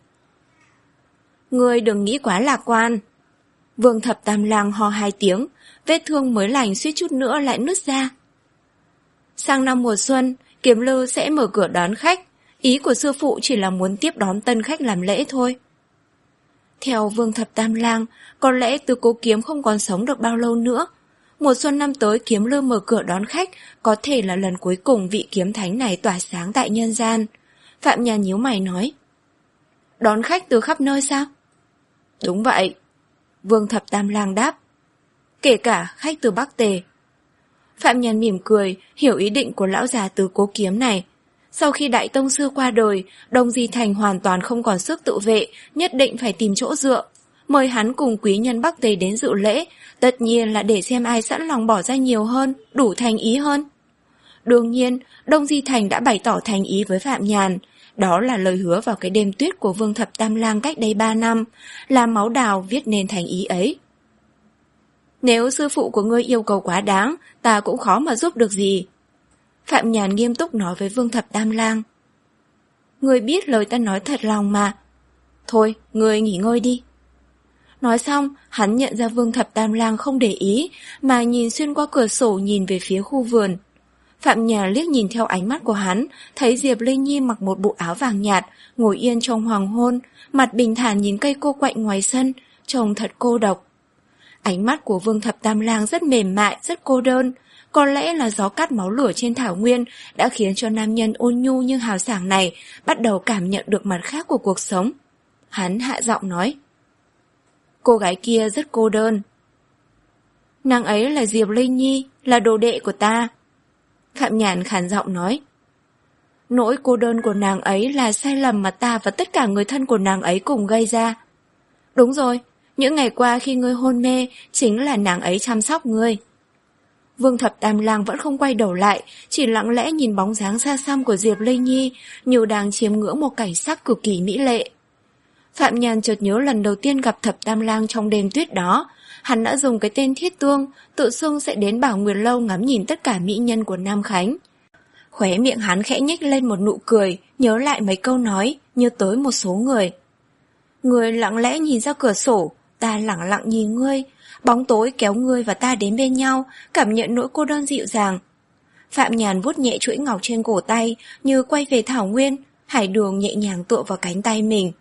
Ngươi đừng nghĩ quá lạc quan. Vương Thập Tam Lang ho hai tiếng, vết thương mới lành suýt chút nữa lại nứt ra. Sang năm mùa xuân, Kiếm Lư sẽ mở cửa đón khách. Ý của sư phụ chỉ là muốn tiếp đón tân khách làm lễ thôi. Theo Vương Thập Tam Lang, có lẽ Tứ Cố Kiếm không còn sống được bao lâu nữa. Mùa xuân năm tới Kiếm Lư mở cửa đón khách, có thể là lần cuối cùng vị kiếm thánh này tỏa sáng tại nhân gian. Phạm Nhàn nhíu mày nói. Đón khách từ khắp nơi sao? Đúng vậy. Vương Thập Tam Lang đáp. Kể cả khách từ Bắc Tề. Phạm Nhàn mỉm cười, hiểu ý định của lão già Tứ Cố Kiếm này. Sau khi đại tông sư qua đời, Đông Di Thành hoàn toàn không còn sức tự vệ, nhất định phải tìm chỗ dựa. Mời hắn cùng quý nhân Bắc Tề đến dự lễ, tất nhiên là để xem ai sẵn lòng bỏ ra nhiều hơn, đủ thành ý hơn. Đương nhiên, Đông Di Thành đã bày tỏ thành ý với Phạm Nhàn. Đó là lời hứa vào cái đêm tuyết của Vương Thập Tam Lang cách đây ba năm, là máu đào viết nên thành ý ấy. Nếu sư phụ của ngươi yêu cầu quá đáng, ta cũng khó mà giúp được gì. Phạm Nhàn nghiêm túc nói với Vương Thập Tam Lang. Ngươi biết lời ta nói thật lòng mà. Thôi, ngươi nghỉ ngơi đi. Nói xong, hắn nhận ra Vương Thập Tam Lang không để ý, mà nhìn xuyên qua cửa sổ nhìn về phía khu vườn. Phạm Nhàn liếc nhìn theo ánh mắt của hắn, thấy Diệp Linh Nhi mặc một bộ áo vàng nhạt, ngồi yên trong hoàng hôn, mặt bình thản nhìn cây cô quạnh ngoài sân, trông thật cô độc. Ánh mắt của Vương Thập Tam Lang rất mềm mại, rất cô đơn. Có lẽ là gió cắt máu lửa trên thảo nguyên đã khiến cho nam nhân ôn nhu nhưng hào sảng này bắt đầu cảm nhận được mặt khác của cuộc sống. Hắn hạ giọng nói. Cô gái kia rất cô đơn. Nàng ấy là Diệp Linh Nhi, là đồ đệ của ta. Phạm Nhàn khàn giọng nói. Nỗi cô đơn của nàng ấy là sai lầm mà ta và tất cả người thân của nàng ấy cùng gây ra. Đúng rồi, những ngày qua khi ngươi hôn mê, chính là nàng ấy chăm sóc ngươi. Vương Thập Tam Lang vẫn không quay đầu lại, chỉ lặng lẽ nhìn bóng dáng xa xăm của Diệp Linh Nhi, như đang chiêm ngưỡng một cảnh sắc cực kỳ mỹ lệ. Phạm Nhàn chợt nhớ lần đầu tiên gặp Thập Tam Lang trong đêm tuyết đó, hắn đã dùng cái tên Thiết Tương, tự xưng sẽ đến Bảo Nguyệt Lâu ngắm nhìn tất cả mỹ nhân của Nam Khánh. Khóe miệng hắn khẽ nhếch lên một nụ cười, nhớ lại mấy câu nói, nhớ tới một số người. Ngươi lặng lẽ nhìn ra cửa sổ, ta lặng lặng nhìn ngươi, bóng tối kéo ngươi và ta đến bên nhau, cảm nhận nỗi cô đơn dịu dàng. Phạm Nhàn vuốt nhẹ chuỗi ngọc trên cổ tay, như quay về thảo nguyên, Hải Đường nhẹ nhàng tựa vào cánh tay mình.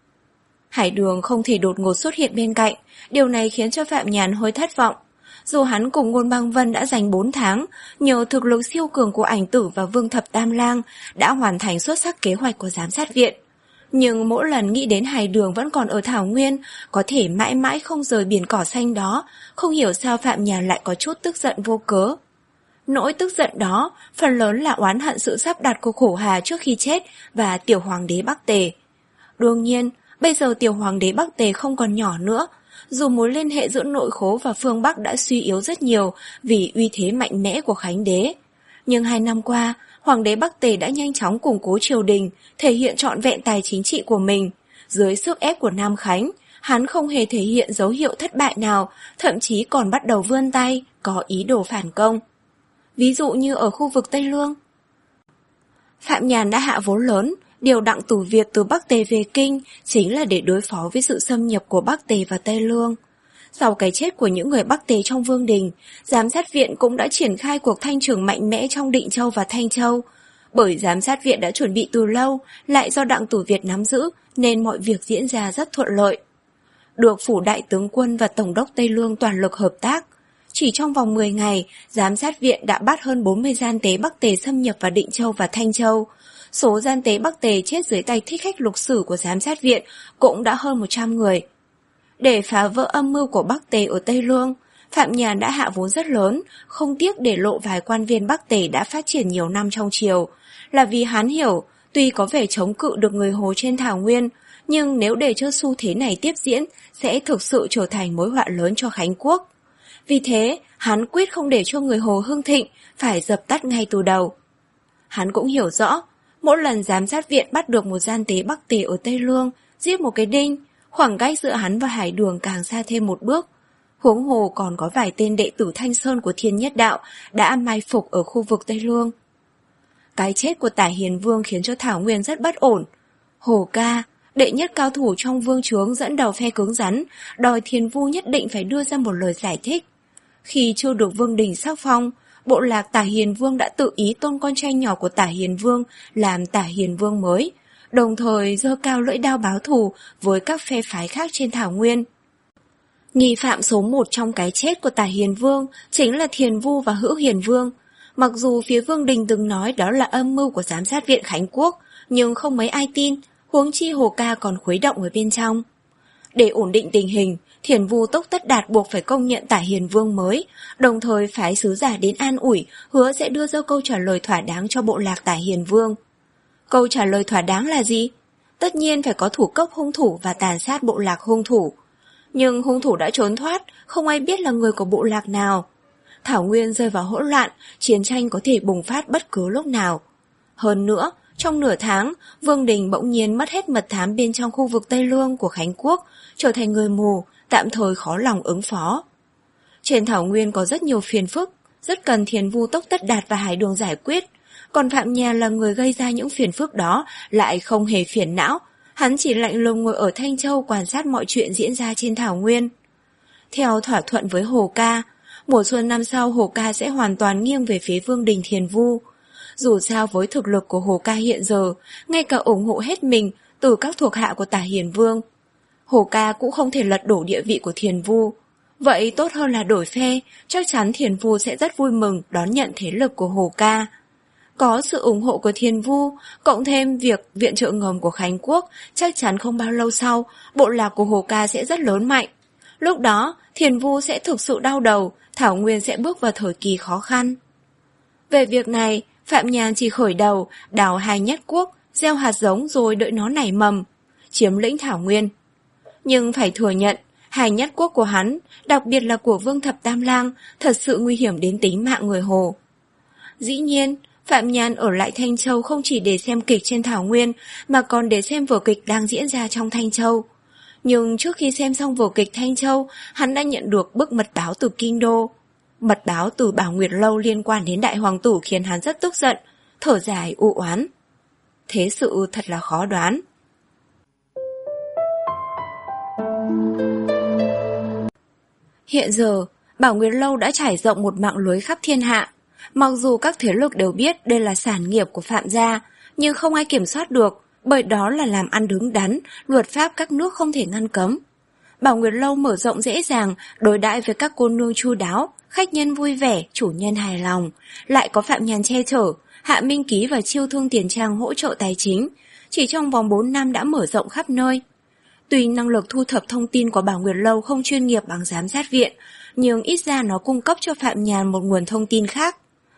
Hải Đường không thể đột ngột xuất hiện bên cạnh, điều này khiến cho Phạm Nhàn hơi thất vọng. Dù hắn cùng Ngôn Băng Vân đã dành bốn tháng, nhờ thực lực siêu cường của Ảnh Tử và Vương Thập Tam Lang đã hoàn thành xuất sắc kế hoạch của giám sát viện. Nhưng mỗi lần nghĩ đến Hải Đường vẫn còn ở thảo nguyên, có thể mãi mãi không rời biển cỏ xanh đó, không hiểu sao Phạm Nhàn lại có chút tức giận vô cớ. Nỗi tức giận đó, phần lớn là oán hận sự sắp đặt của Khổ Hà trước khi chết và tiểu hoàng đế Bắc Tề. Đương nhiên, bây giờ tiểu hoàng đế Bắc Tề không còn nhỏ nữa, dù mối liên hệ giữa nội khố và phương Bắc đã suy yếu rất nhiều vì uy thế mạnh mẽ của Khánh đế. Nhưng hai năm qua, hoàng đế Bắc Tề đã nhanh chóng củng cố triều đình, thể hiện trọn vẹn tài chính trị của mình. Dưới sức ép của Nam Khánh, hắn không hề thể hiện dấu hiệu thất bại nào, thậm chí còn bắt đầu vươn tay, có ý đồ phản công. Ví dụ như ở khu vực Tây Lương. Phạm Nhàn đã hạ vốn lớn, điều Đặng Tử Việt từ Bắc Tề về Kinh chính là để đối phó với sự xâm nhập của Bắc Tề và Tây Lương. Sau cái chết của những người Bắc Tề trong Vương Đình, giám sát viện cũng đã triển khai cuộc thanh trừng mạnh mẽ trong Định Châu và Thanh Châu. Bởi giám sát viện đã chuẩn bị từ lâu, lại do Đặng Tử Việt nắm giữ, nên mọi việc diễn ra rất thuận lợi. Được phủ đại tướng quân và tổng đốc Tây Lương toàn lực hợp tác, chỉ trong vòng mười ngày, giám sát viện đã bắt hơn bốn mươi gian tế Bắc Tề xâm nhập vào Định Châu và Thanh Châu. Số gian tế Bắc Tề chết dưới tay thích khách lục sử của giám sát viện cũng đã hơn một trăm người. Để phá vỡ âm mưu của Bắc Tề ở Tây Lương, Phạm Nhàn đã hạ vốn rất lớn, không tiếc để lộ vài quan viên Bắc Tề đã phát triển nhiều năm trong triều, là vì hắn hiểu, tuy có vẻ chống cự được người Hồ trên thảo nguyên, nhưng nếu để cho xu thế này tiếp diễn, sẽ thực sự trở thành mối họa lớn cho Khánh Quốc. Vì thế, hắn quyết không để cho người Hồ hưng thịnh, phải dập tắt ngay từ đầu. Hắn cũng hiểu rõ, mỗi lần giám sát viện bắt được một gian tế Bắc Tề ở Tây Lương, giết một cái đinh, khoảng cách giữa hắn và Hải Đường càng xa thêm một bước. Huống hồ còn có vài tên đệ tử Thanh Sơn của Thiên Nhất Đạo đã mai phục ở khu vực Tây Lương. Cái chết của Tả Hiền Vương khiến cho Thảo Nguyên rất bất ổn. Hồ Ca, đệ nhất cao thủ trong vương trướng dẫn đầu phe cứng rắn, đòi Thiền Vu nhất định phải đưa ra một lời giải thích. Khi chưa được Vương Đình sắc phong, bộ lạc Tả Hiền Vương đã tự ý tôn con trai nhỏ của Tả Hiền Vương làm Tả Hiền Vương mới, đồng thời giơ cao lưỡi đao báo thù với các phe phái khác trên thảo nguyên. Nghi phạm số một trong cái chết của Tả Hiền Vương chính là Thiền Vu và Hữu Hiền Vương. Mặc dù phía Vương Đình từng nói đó là âm mưu của giám sát viện Khánh Quốc, nhưng không mấy ai tin, huống chi Hồ Ca còn khuấy động ở bên trong. Để ổn định tình hình, Thiền Vu Tốc Tất Đạt buộc phải công nhận Tả Hiền Vương mới, đồng thời phái sứ giả đến an ủi, hứa sẽ đưa ra câu trả lời thỏa đáng cho bộ lạc Tả Hiền Vương. Câu trả lời thỏa đáng là gì? Tất nhiên phải có thủ cốc hung thủ và tàn sát bộ lạc hung thủ. Nhưng hung thủ đã trốn thoát, không ai biết là người của bộ lạc nào. Thảo Nguyên rơi vào hỗn loạn, chiến tranh có thể bùng phát bất cứ lúc nào. Hơn nữa, trong nửa tháng, Vương Đình bỗng nhiên mất hết mật thám bên trong khu vực Tây Lương của Khánh Quốc, trở thành người mù, tạm thời khó lòng ứng phó. Trên Thảo Nguyên có rất nhiều phiền phức, rất cần Thiền Vu Tốc Tất Đạt và Hải Đường giải quyết. Còn Phạm Nhàn là người gây ra những phiền phức đó, lại không hề phiền não. Hắn chỉ lạnh lùng ngồi ở Thanh Châu quan sát mọi chuyện diễn ra trên Thảo Nguyên. Theo thỏa thuận với Hồ Ca, mùa xuân năm sau Hồ Ca sẽ hoàn toàn nghiêng về phía Vương Đình Thiền Vu. Dù sao với thực lực của Hồ Ca hiện giờ, ngay cả ủng hộ hết mình từ các thuộc hạ của Tả Hiền Vương, Hồ Ca cũng không thể lật đổ địa vị của Thiền Vu. Vậy tốt hơn là đổi phe, chắc chắn Thiền Vu sẽ rất vui mừng đón nhận thế lực của Hồ Ca. Có sự ủng hộ của Thiền Vu, cộng thêm việc viện trợ ngầm của Khánh Quốc, chắc chắn không bao lâu sau, bộ lạc của Hồ Ca sẽ rất lớn mạnh. Lúc đó, Thiền Vu sẽ thực sự đau đầu, Thảo Nguyên sẽ bước vào thời kỳ khó khăn. Về việc này, Phạm Nhàn chỉ khởi đầu, đào Hai Nhất Quốc, gieo hạt giống rồi đợi nó nảy mầm, chiếm lĩnh Thảo Nguyên. Nhưng phải thừa nhận, Hai Nhất Quốc của hắn, đặc biệt là của Vương Thập Tam Lang, thật sự nguy hiểm đến tính mạng người Hồ. Dĩ nhiên, Phạm Nhàn ở lại Thanh Châu không chỉ để xem kịch trên Thảo Nguyên, mà còn để xem vở kịch đang diễn ra trong Thanh Châu. Nhưng trước khi xem xong vở kịch Thanh Châu, hắn đã nhận được bức mật báo từ Kinh Đô. Mật báo từ Bảo Nguyệt Lâu liên quan đến Đại Hoàng Tử khiến hắn rất tức giận, thở dài u oán. Thế sự thật là khó đoán. Hiện giờ, Bảo Nguyệt Lâu đã trải rộng một mạng lưới khắp thiên hạ. Mặc dù các thế lực đều biết đây là sản nghiệp của Phạm gia, nhưng không ai kiểm soát được, bởi đó là làm ăn đứng đắn, luật pháp các nước không thể ngăn cấm. Bảo Nguyệt Lâu mở rộng dễ dàng, đối đãi với các cô nương chu đáo, khách nhân vui vẻ, chủ nhân hài lòng, lại có Phạm Nhàn che chở, Hạ Minh Ký và Chiêu Thương Tiền Trang hỗ trợ tài chính, chỉ trong vòng bốn năm đã mở rộng khắp nơi. Tuy năng lực thu thập thông tin của Bảo Nguyệt Lâu không chuyên nghiệp bằng giám sát viện, nhưng ít ra nó cung cấp cho Phạm Nhàn một nguồn thông tin khác.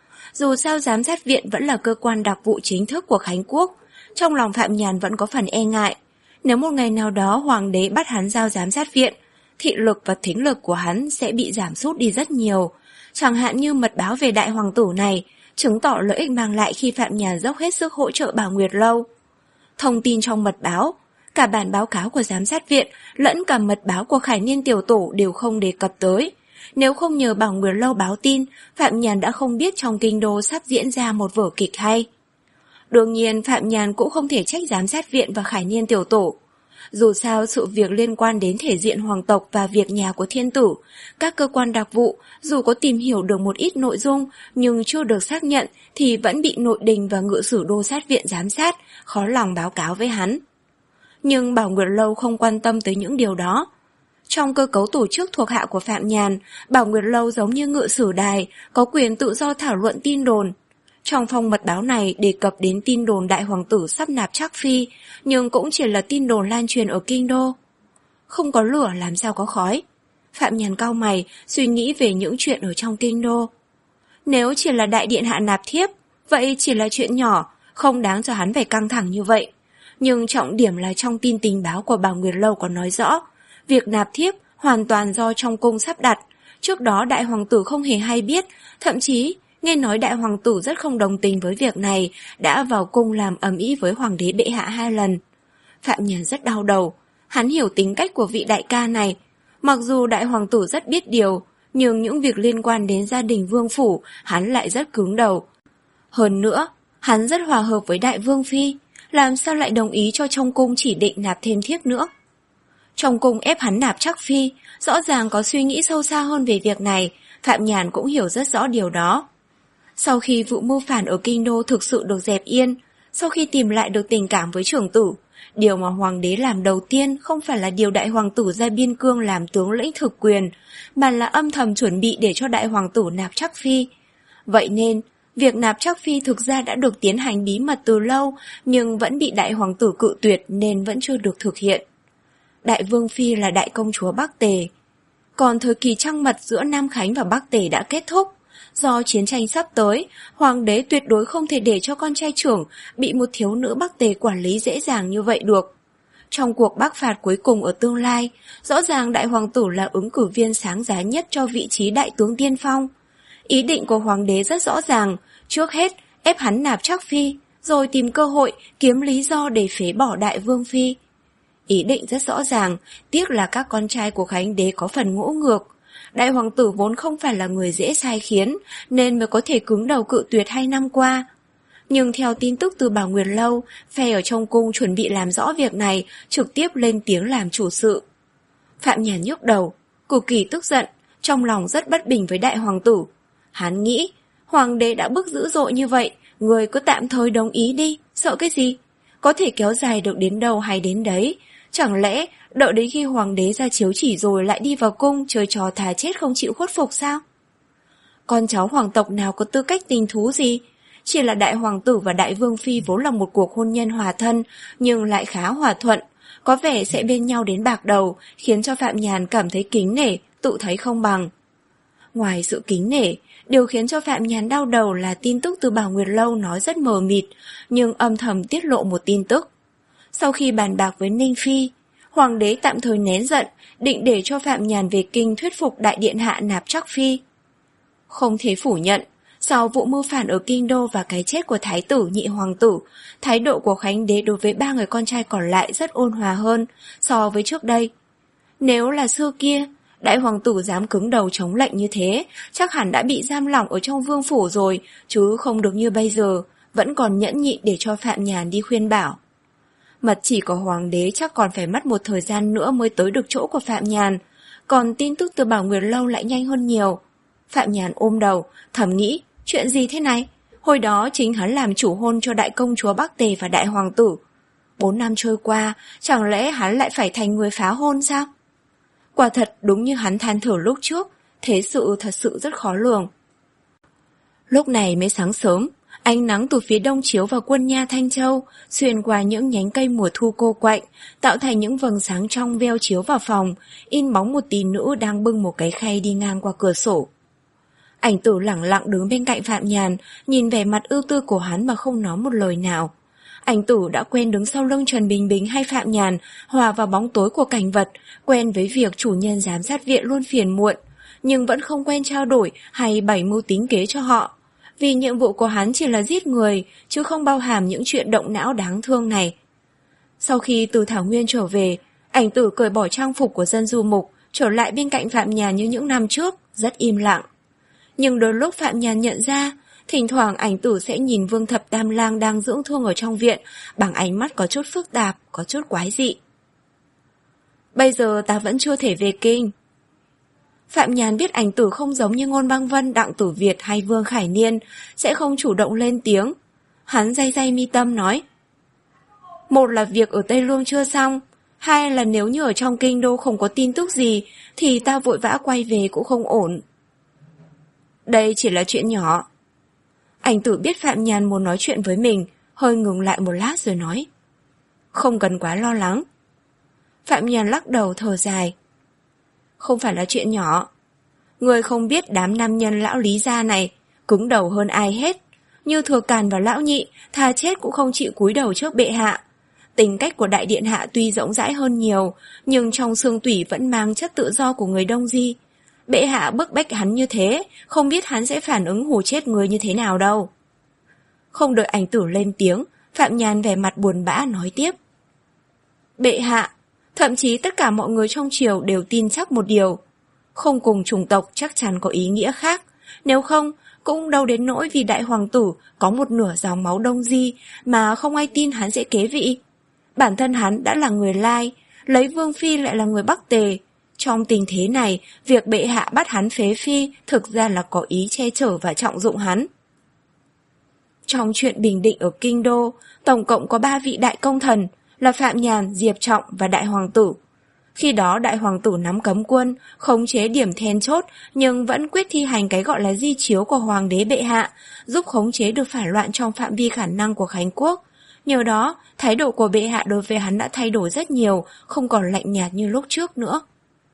Dù sao giám sát viện vẫn là cơ quan đặc vụ chính thức của Khánh Quốc, trong lòng Phạm Nhàn vẫn có phần e ngại. Nếu một ngày nào đó hoàng đế bắt hắn giao giám sát viện, thị lực và thính lực của hắn sẽ bị giảm sút đi rất nhiều. Chẳng hạn như mật báo về Đại Hoàng Tử này, chứng tỏ lợi ích mang lại khi Phạm Nhàn dốc hết sức hỗ trợ Bảo Nguyệt Lâu. Thông tin trong mật báo, cả bản báo cáo của giám sát viện lẫn cả mật báo của Khải Niên Tiểu Tổ đều không đề cập tới. Nếu không nhờ Bảo Nguyệt Lâu báo tin, Phạm Nhàn đã không biết trong kinh đô sắp diễn ra một vở kịch hay. Đương nhiên Phạm Nhàn cũng không thể trách giám sát viện và Khải Niên Tiểu Tổ. Dù sao sự việc liên quan đến thể diện hoàng tộc và việc nhà của thiên tử, các cơ quan đặc vụ dù có tìm hiểu được một ít nội dung nhưng chưa được xác nhận thì vẫn bị nội đình và ngự sử đô sát viện giám sát, khó lòng báo cáo với hắn. Nhưng Bảo Nguyệt Lâu không quan tâm tới những điều đó. Trong cơ cấu tổ chức thuộc hạ của Phạm Nhàn, Bảo Nguyệt Lâu giống như ngự sử đài, có quyền tự do thảo luận tin đồn. Trong phong mật báo này đề cập đến tin đồn Đại Hoàng Tử sắp nạp Trác Phi, nhưng cũng chỉ là tin đồn lan truyền ở kinh đô. Không có lửa làm sao có khói. Phạm Nhàn cau mày, suy nghĩ về những chuyện ở trong kinh đô. Nếu chỉ là đại điện hạ nạp thiếp, vậy chỉ là chuyện nhỏ, không đáng cho hắn phải căng thẳng như vậy. Nhưng trọng điểm là trong tin tình báo của Bảo Nguyệt Lâu có nói rõ, việc nạp thiếp hoàn toàn do trong cung sắp đặt. Trước đó Đại Hoàng Tử không hề hay biết, thậm chí nghe nói Đại Hoàng Tử rất không đồng tình với việc này, đã vào cung làm ầm ĩ với Hoàng đế bệ hạ hai lần. Phạm Nhàn rất đau đầu, hắn hiểu tính cách của vị đại ca này. Mặc dù Đại Hoàng Tử rất biết điều, nhưng những việc liên quan đến gia đình vương phủ, hắn lại rất cứng đầu. Hơn nữa, hắn rất hòa hợp với Đại Vương Phi, làm sao lại đồng ý cho trong cung chỉ định nạp thêm thiếp nữa. Trong cung ép hắn nạp Trác Phi, rõ ràng có suy nghĩ sâu xa hơn về việc này, Phạm Nhàn cũng hiểu rất rõ điều đó. Sau khi vụ mưu phản ở kinh đô thực sự được dẹp yên, sau khi tìm lại được tình cảm với trưởng tử, điều mà hoàng đế làm đầu tiên không phải là điều đại hoàng tử ra biên cương làm tướng lĩnh thực quyền, mà là âm thầm chuẩn bị để cho đại hoàng tử nạp Trắc Phi. Vậy nên, việc nạp Trắc Phi thực ra đã được tiến hành bí mật từ lâu, nhưng vẫn bị đại hoàng tử cự tuyệt nên vẫn chưa được thực hiện. Đại vương phi là đại công chúa Bắc Tề. Còn thời kỳ trăng mật giữa Nam Khánh và Bắc Tề đã kết thúc. Do chiến tranh sắp tới, hoàng đế tuyệt đối không thể để cho con trai trưởng bị một thiếu nữ Bắc Tề quản lý dễ dàng như vậy được. Trong cuộc bắc phạt cuối cùng ở tương lai, rõ ràng đại hoàng tử là ứng cử viên sáng giá nhất cho vị trí đại tướng tiên phong. Ý định của hoàng đế rất rõ ràng, trước hết ép hắn nạp Trắc Phi, rồi tìm cơ hội kiếm lý do để phế bỏ đại vương phi. Ý định rất rõ ràng, tiếc là các con trai của Khánh đế có phần ngỗ ngược. Đại hoàng tử vốn không phải là người dễ sai khiến, nên mới có thể cứng đầu cự tuyệt hai năm qua. Nhưng theo tin tức từ Bảo Nguyệt Lâu, phe ở trong cung chuẩn bị làm rõ việc này, trực tiếp lên tiếng làm chủ sự. Phạm Nhàn nhức đầu, cực kỳ tức giận, trong lòng rất bất bình với đại hoàng tử. Hắn nghĩ, hoàng đế đã bức dữ dội như vậy, người cứ tạm thời đồng ý đi, sợ cái gì? Có thể kéo dài được đến đâu hay đến đấy. Chẳng lẽ đợi đến khi hoàng đế ra chiếu chỉ rồi lại đi vào cung chơi trò thà chết không chịu khuất phục sao? Con cháu hoàng tộc nào có tư cách tình thú gì? Chỉ là đại hoàng tử và đại vương phi vốn là một cuộc hôn nhân hòa thân, nhưng lại khá hòa thuận, có vẻ sẽ bên nhau đến bạc đầu, khiến cho Phạm Nhàn cảm thấy kính nể, tự thấy không bằng. Ngoài sự kính nể, điều khiến cho Phạm Nhàn đau đầu là tin tức từ Bảo Nguyệt Lâu nói rất mờ mịt, nhưng âm thầm tiết lộ một tin tức. Sau khi bàn bạc với Ninh Phi, hoàng đế tạm thời nén giận, định để cho Phạm Nhàn về kinh thuyết phục đại điện hạ nạp Trắc Phi. Không thể phủ nhận, sau vụ mưu phản ở kinh đô và cái chết của thái tử nhị hoàng tử, thái độ của Khánh đế đối với ba người con trai còn lại rất ôn hòa hơn so với trước đây. Nếu là xưa kia, đại hoàng tử dám cứng đầu chống lệnh như thế, chắc hẳn đã bị giam lỏng ở trong vương phủ rồi, chứ không được như bây giờ, vẫn còn nhẫn nhịn để cho Phạm Nhàn đi khuyên bảo. Mật chỉ của hoàng đế chắc còn phải mất một thời gian nữa mới tới được chỗ của Phạm Nhàn, còn tin tức từ Bảo Nguyệt Lâu lại nhanh hơn nhiều. Phạm Nhàn ôm đầu, thầm nghĩ, chuyện gì thế này? Hồi đó chính hắn làm chủ hôn cho đại công chúa Bắc Tề và đại hoàng tử. Bốn năm trôi qua, chẳng lẽ hắn lại phải thành người phá hôn sao? Quả thật đúng như hắn than thở lúc trước, thế sự thật sự rất khó lường. Lúc này mới sáng sớm, ánh nắng từ phía đông chiếu vào quân nha Thanh Châu, xuyên qua những nhánh cây mùa thu cô quạnh, tạo thành những vầng sáng trong veo chiếu vào phòng, in bóng một tỷ nữ đang bưng một cái khay đi ngang qua cửa sổ. Ảnh Tử lẳng lặng đứng bên cạnh Phạm Nhàn, nhìn vẻ mặt ưu tư của hắn mà không nói một lời nào. Ảnh Tử đã quen đứng sau lưng Trần Bình Bình hay Phạm Nhàn, hòa vào bóng tối của cảnh vật, quen với việc chủ nhân giám sát viện luôn phiền muộn, nhưng vẫn không quen trao đổi hay bày mưu tính kế cho họ. Vì nhiệm vụ của hắn chỉ là giết người, chứ không bao hàm những chuyện động não đáng thương này. Sau khi từ Thảo Nguyên trở về, Ảnh Tử cởi bỏ trang phục của dân du mục, trở lại bên cạnh Phạm Nhàn như những năm trước, rất im lặng. Nhưng đôi lúc Phạm Nhàn nhận ra, thỉnh thoảng Ảnh Tử sẽ nhìn Vương Thập Tam Lang đang dưỡng thương ở trong viện, bằng ánh mắt có chút phức tạp, có chút quái dị. Bây giờ ta vẫn chưa thể về kinh. Phạm Nhàn biết Ảnh Tử không giống như Ngôn Băng Vân, Đặng Tử Việt hay Vương Khải Niên, sẽ không chủ động lên tiếng. Hắn day day mi tâm nói, một là việc ở Tây Lương chưa xong, hai là nếu như ở trong kinh đô không có tin tức gì, thì ta vội vã quay về cũng không ổn. Đây chỉ là chuyện nhỏ. Ảnh Tử biết Phạm Nhàn muốn nói chuyện với mình, hơi ngừng lại một lát rồi nói, không cần quá lo lắng. Phạm Nhàn lắc đầu thở dài, không phải là chuyện nhỏ. Người không biết đám nam nhân lão Lý gia này cứng đầu hơn ai hết, như Thừa Càn và lão Nhị, thà chết cũng không chịu cúi đầu trước bệ hạ. Tính cách của đại điện hạ tuy rộng rãi hơn nhiều, nhưng trong xương tủy vẫn mang chất tự do của người Đông Di. Bệ hạ bức bách hắn như thế, không biết hắn sẽ phản ứng hù chết người như thế nào đâu. Không đợi Ảnh Tử lên tiếng, Phạm Nhàn vẻ mặt buồn bã nói tiếp. Bệ hạ, thậm chí tất cả mọi người trong triều đều tin chắc một điều. Không cùng chủng tộc chắc chắn có ý nghĩa khác. Nếu không, cũng đâu đến nỗi vì đại hoàng tử có một nửa dòng máu Đông Di mà không ai tin hắn sẽ kế vị. Bản thân hắn đã là người Lai, lấy Vương Phi lại là người Bắc Tề. Trong tình thế này, việc bệ hạ bắt hắn phế phi thực ra là có ý che chở và trọng dụng hắn. Trong chuyện bình định ở Kinh Đô, tổng cộng có ba vị đại công thần là Phạm Nhàn, Diệp Trọng và Đại Hoàng Tử. Khi đó Đại Hoàng Tử nắm cấm quân, khống chế điểm then chốt nhưng vẫn quyết thi hành cái gọi là di chiếu của Hoàng đế bệ hạ, giúp khống chế được phản loạn trong phạm vi khả năng của Khánh Quốc. Nhờ đó, thái độ của bệ hạ đối với hắn đã thay đổi rất nhiều, không còn lạnh nhạt như lúc trước nữa.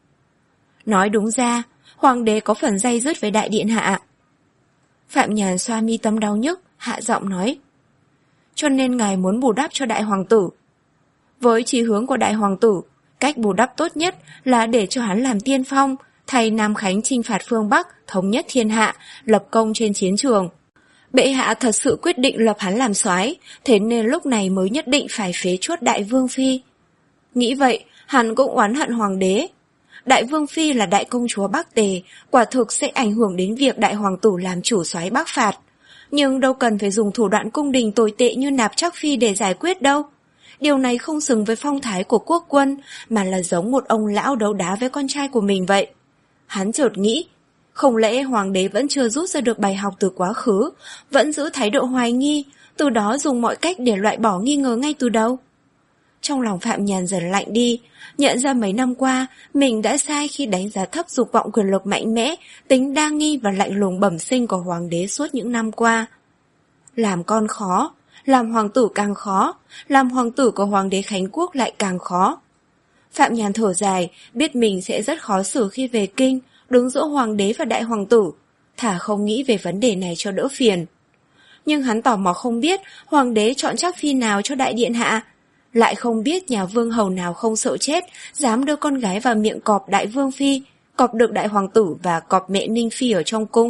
Nói đúng ra, Hoàng đế có phần day dứt với Đại Điện Hạ. Phạm Nhàn xoa mi tâm đau nhức, hạ giọng nói. Cho nên ngài muốn bù đắp cho Đại Hoàng Tử. Với chí hướng của Đại Hoàng Tử, cách bù đắp tốt nhất là để cho hắn làm tiên phong, thay Nam Khánh chinh phạt phương Bắc, thống nhất thiên hạ, lập công trên chiến trường. Bệ hạ thật sự quyết định lập hắn làm soái, thế nên lúc này mới nhất định phải phế truất Đại Vương Phi. Nghĩ vậy, hắn cũng oán hận Hoàng đế. Đại Vương Phi là đại công chúa Bắc Tề, quả thực sẽ ảnh hưởng đến việc Đại Hoàng Tử làm chủ soái Bắc phạt. Nhưng đâu cần phải dùng thủ đoạn cung đình tồi tệ như nạp Trắc Phi để giải quyết đâu. Điều này không xứng với phong thái của quốc quân, mà là giống một ông lão đấu đá với con trai của mình vậy. Hắn chợt nghĩ, không lẽ Hoàng đế vẫn chưa rút ra được bài học từ quá khứ, vẫn giữ thái độ hoài nghi, từ đó dùng mọi cách để loại bỏ nghi ngờ ngay từ đầu? Trong lòng Phạm Nhàn dần lạnh đi, nhận ra mấy năm qua mình đã sai khi đánh giá thấp dục vọng quyền lực mạnh mẽ, tính đa nghi và lạnh lùng bẩm sinh của Hoàng đế suốt những năm qua. Làm con khó, làm hoàng tử càng khó, làm hoàng tử của Hoàng đế Khánh Quốc lại càng khó. Phạm Nhàn thở dài, biết mình sẽ rất khó xử khi về kinh, đứng giữa Hoàng đế và Đại Hoàng Tử, thả không nghĩ về vấn đề này cho đỡ phiền. Nhưng hắn tò mò không biết Hoàng đế chọn Trắc Phi nào cho Đại Điện Hạ, lại không biết nhà vương hầu nào không sợ chết, dám đưa con gái vào miệng cọp Đại Vương Phi, cọp được Đại Hoàng Tử và cọp mẹ Ninh Phi ở trong cung.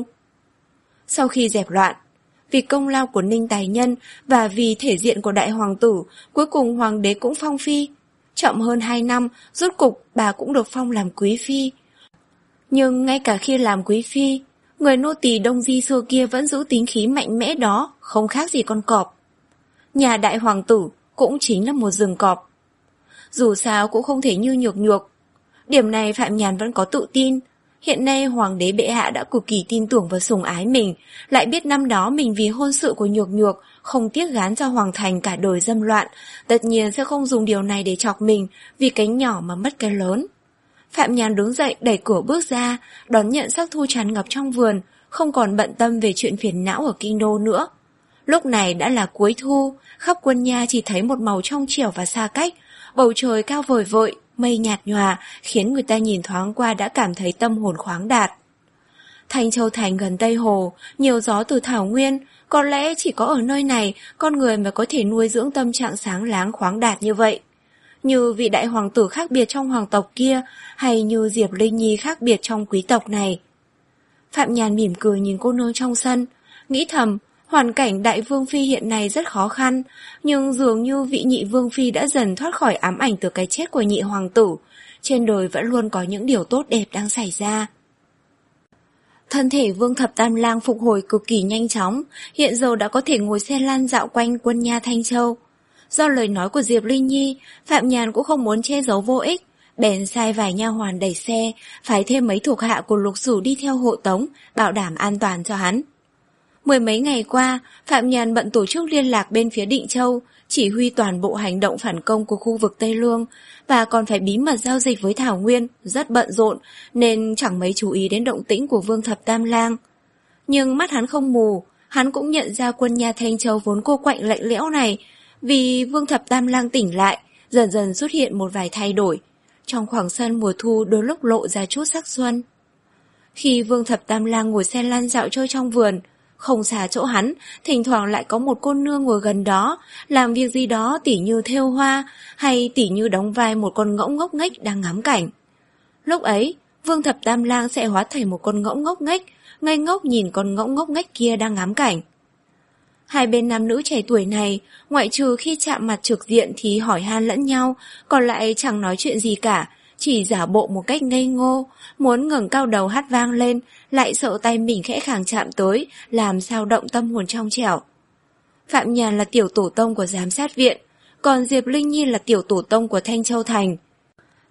Sau khi dẹp loạn, vì công lao của Ninh Tài Nhân và vì thể diện của Đại Hoàng Tử, cuối cùng Hoàng đế cũng phong Phi. Chậm hơn hai năm, rốt cục bà cũng được phong làm Quý Phi. Nhưng ngay cả khi làm Quý Phi, người nô tỳ Đông Di xưa kia vẫn giữ tính khí mạnh mẽ đó, không khác gì con cọp. Nhà Đại Hoàng Tử cũng chính là một rừng cọp. Dù sao cũng không thể như Nhược Nhược. Điểm này Phạm Nhàn vẫn có tự tin. Hiện nay Hoàng đế bệ hạ đã cực kỳ tin tưởng và sủng ái mình, lại biết năm đó mình vì hôn sự của Nhược Nhược không tiếc gán cho Hoàng thành cả đời dâm loạn, tất nhiên sẽ không dùng điều này để chọc mình, vì cái nhỏ mà mất cái lớn. Phạm Nhàn đứng dậy đẩy cửa bước ra, đón nhận sắc thu tràn ngập trong vườn, không còn bận tâm về chuyện phiền não ở Kinh Đô nữa. Lúc này đã là cuối thu, khắp Quân Nha chỉ thấy một màu trong trẻo và xa cách, bầu trời cao vời vợi, mây nhạt nhòa, khiến người ta nhìn thoáng qua đã cảm thấy tâm hồn khoáng đạt. Thanh Châu Thành gần Tây Hồ, nhiều gió từ thảo nguyên, có lẽ chỉ có ở nơi này con người mới có thể nuôi dưỡng tâm trạng sáng láng khoáng đạt như vậy. Như vị Đại Hoàng Tử khác biệt trong hoàng tộc kia, hay như Diệp Linh Nhi khác biệt trong quý tộc này. Phạm Nhàn mỉm cười nhìn cô nương trong sân, nghĩ thầm, hoàn cảnh Đại Vương Phi hiện nay rất khó khăn, nhưng dường như vị nhị Vương Phi đã dần thoát khỏi ám ảnh từ cái chết của nhị hoàng tử. Trên đời vẫn luôn có những điều tốt đẹp đang xảy ra. Thân thể Vương Thập Tam Lang phục hồi cực kỳ nhanh chóng, hiện giờ đã có thể ngồi xe lăn dạo quanh Quân Nha Thanh Châu. Do lời nói của Diệp Linh Nhi, Phạm Nhàn cũng không muốn che giấu vô ích, bèn sai vài nha hoàn đẩy xe, phái thêm mấy thuộc hạ của Lục Sử đi theo hộ tống, bảo đảm an toàn cho hắn. Mười mấy ngày qua, Phạm Nhàn bận tổ chức liên lạc bên phía Định Châu, chỉ huy toàn bộ hành động phản công của khu vực Tây Lương, và còn phải bí mật giao dịch với Thảo Nguyên, rất bận rộn, nên chẳng mấy chú ý đến động tĩnh của Vương Thập Tam Lang. Nhưng mắt hắn không mù, hắn cũng nhận ra Quân Nha Thanh Châu vốn cô quạnh lạnh lẽo này, vì Vương Thập Tam Lang tỉnh lại, dần dần xuất hiện một vài thay đổi. Trong khoảng sân mùa thu đôi lúc lộ ra chút sắc xuân. Khi Vương Thập Tam Lang ngồi xe lăn dạo chơi trong vườn, không xa chỗ hắn, thỉnh thoảng lại có một cô nương ngồi gần đó, làm việc gì đó tỉ như thêu hoa, hay tỉ như đóng vai một con ngỗng ngốc nghếch đang ngắm cảnh. Lúc ấy, Vương Thập Tam Lang sẽ hóa thành một con ngỗng ngốc nghếch, ngây ngốc nhìn con ngỗng ngốc nghếch kia đang ngắm cảnh. Hai bên nam nữ trẻ tuổi này, ngoại trừ khi chạm mặt trực diện thì hỏi han lẫn nhau, còn lại chẳng nói chuyện gì cả, chỉ giả bộ một cách ngây ngô, muốn ngẩng cao đầu hát vang lên, lại sợ tay mình khẽ khàng chạm tới, làm sao động tâm hồn trong trẻo. Phạm Nhàn là tiểu tổ tông của giám sát viện, còn Diệp Linh Nhi là tiểu tổ tông của Thanh Châu Thành.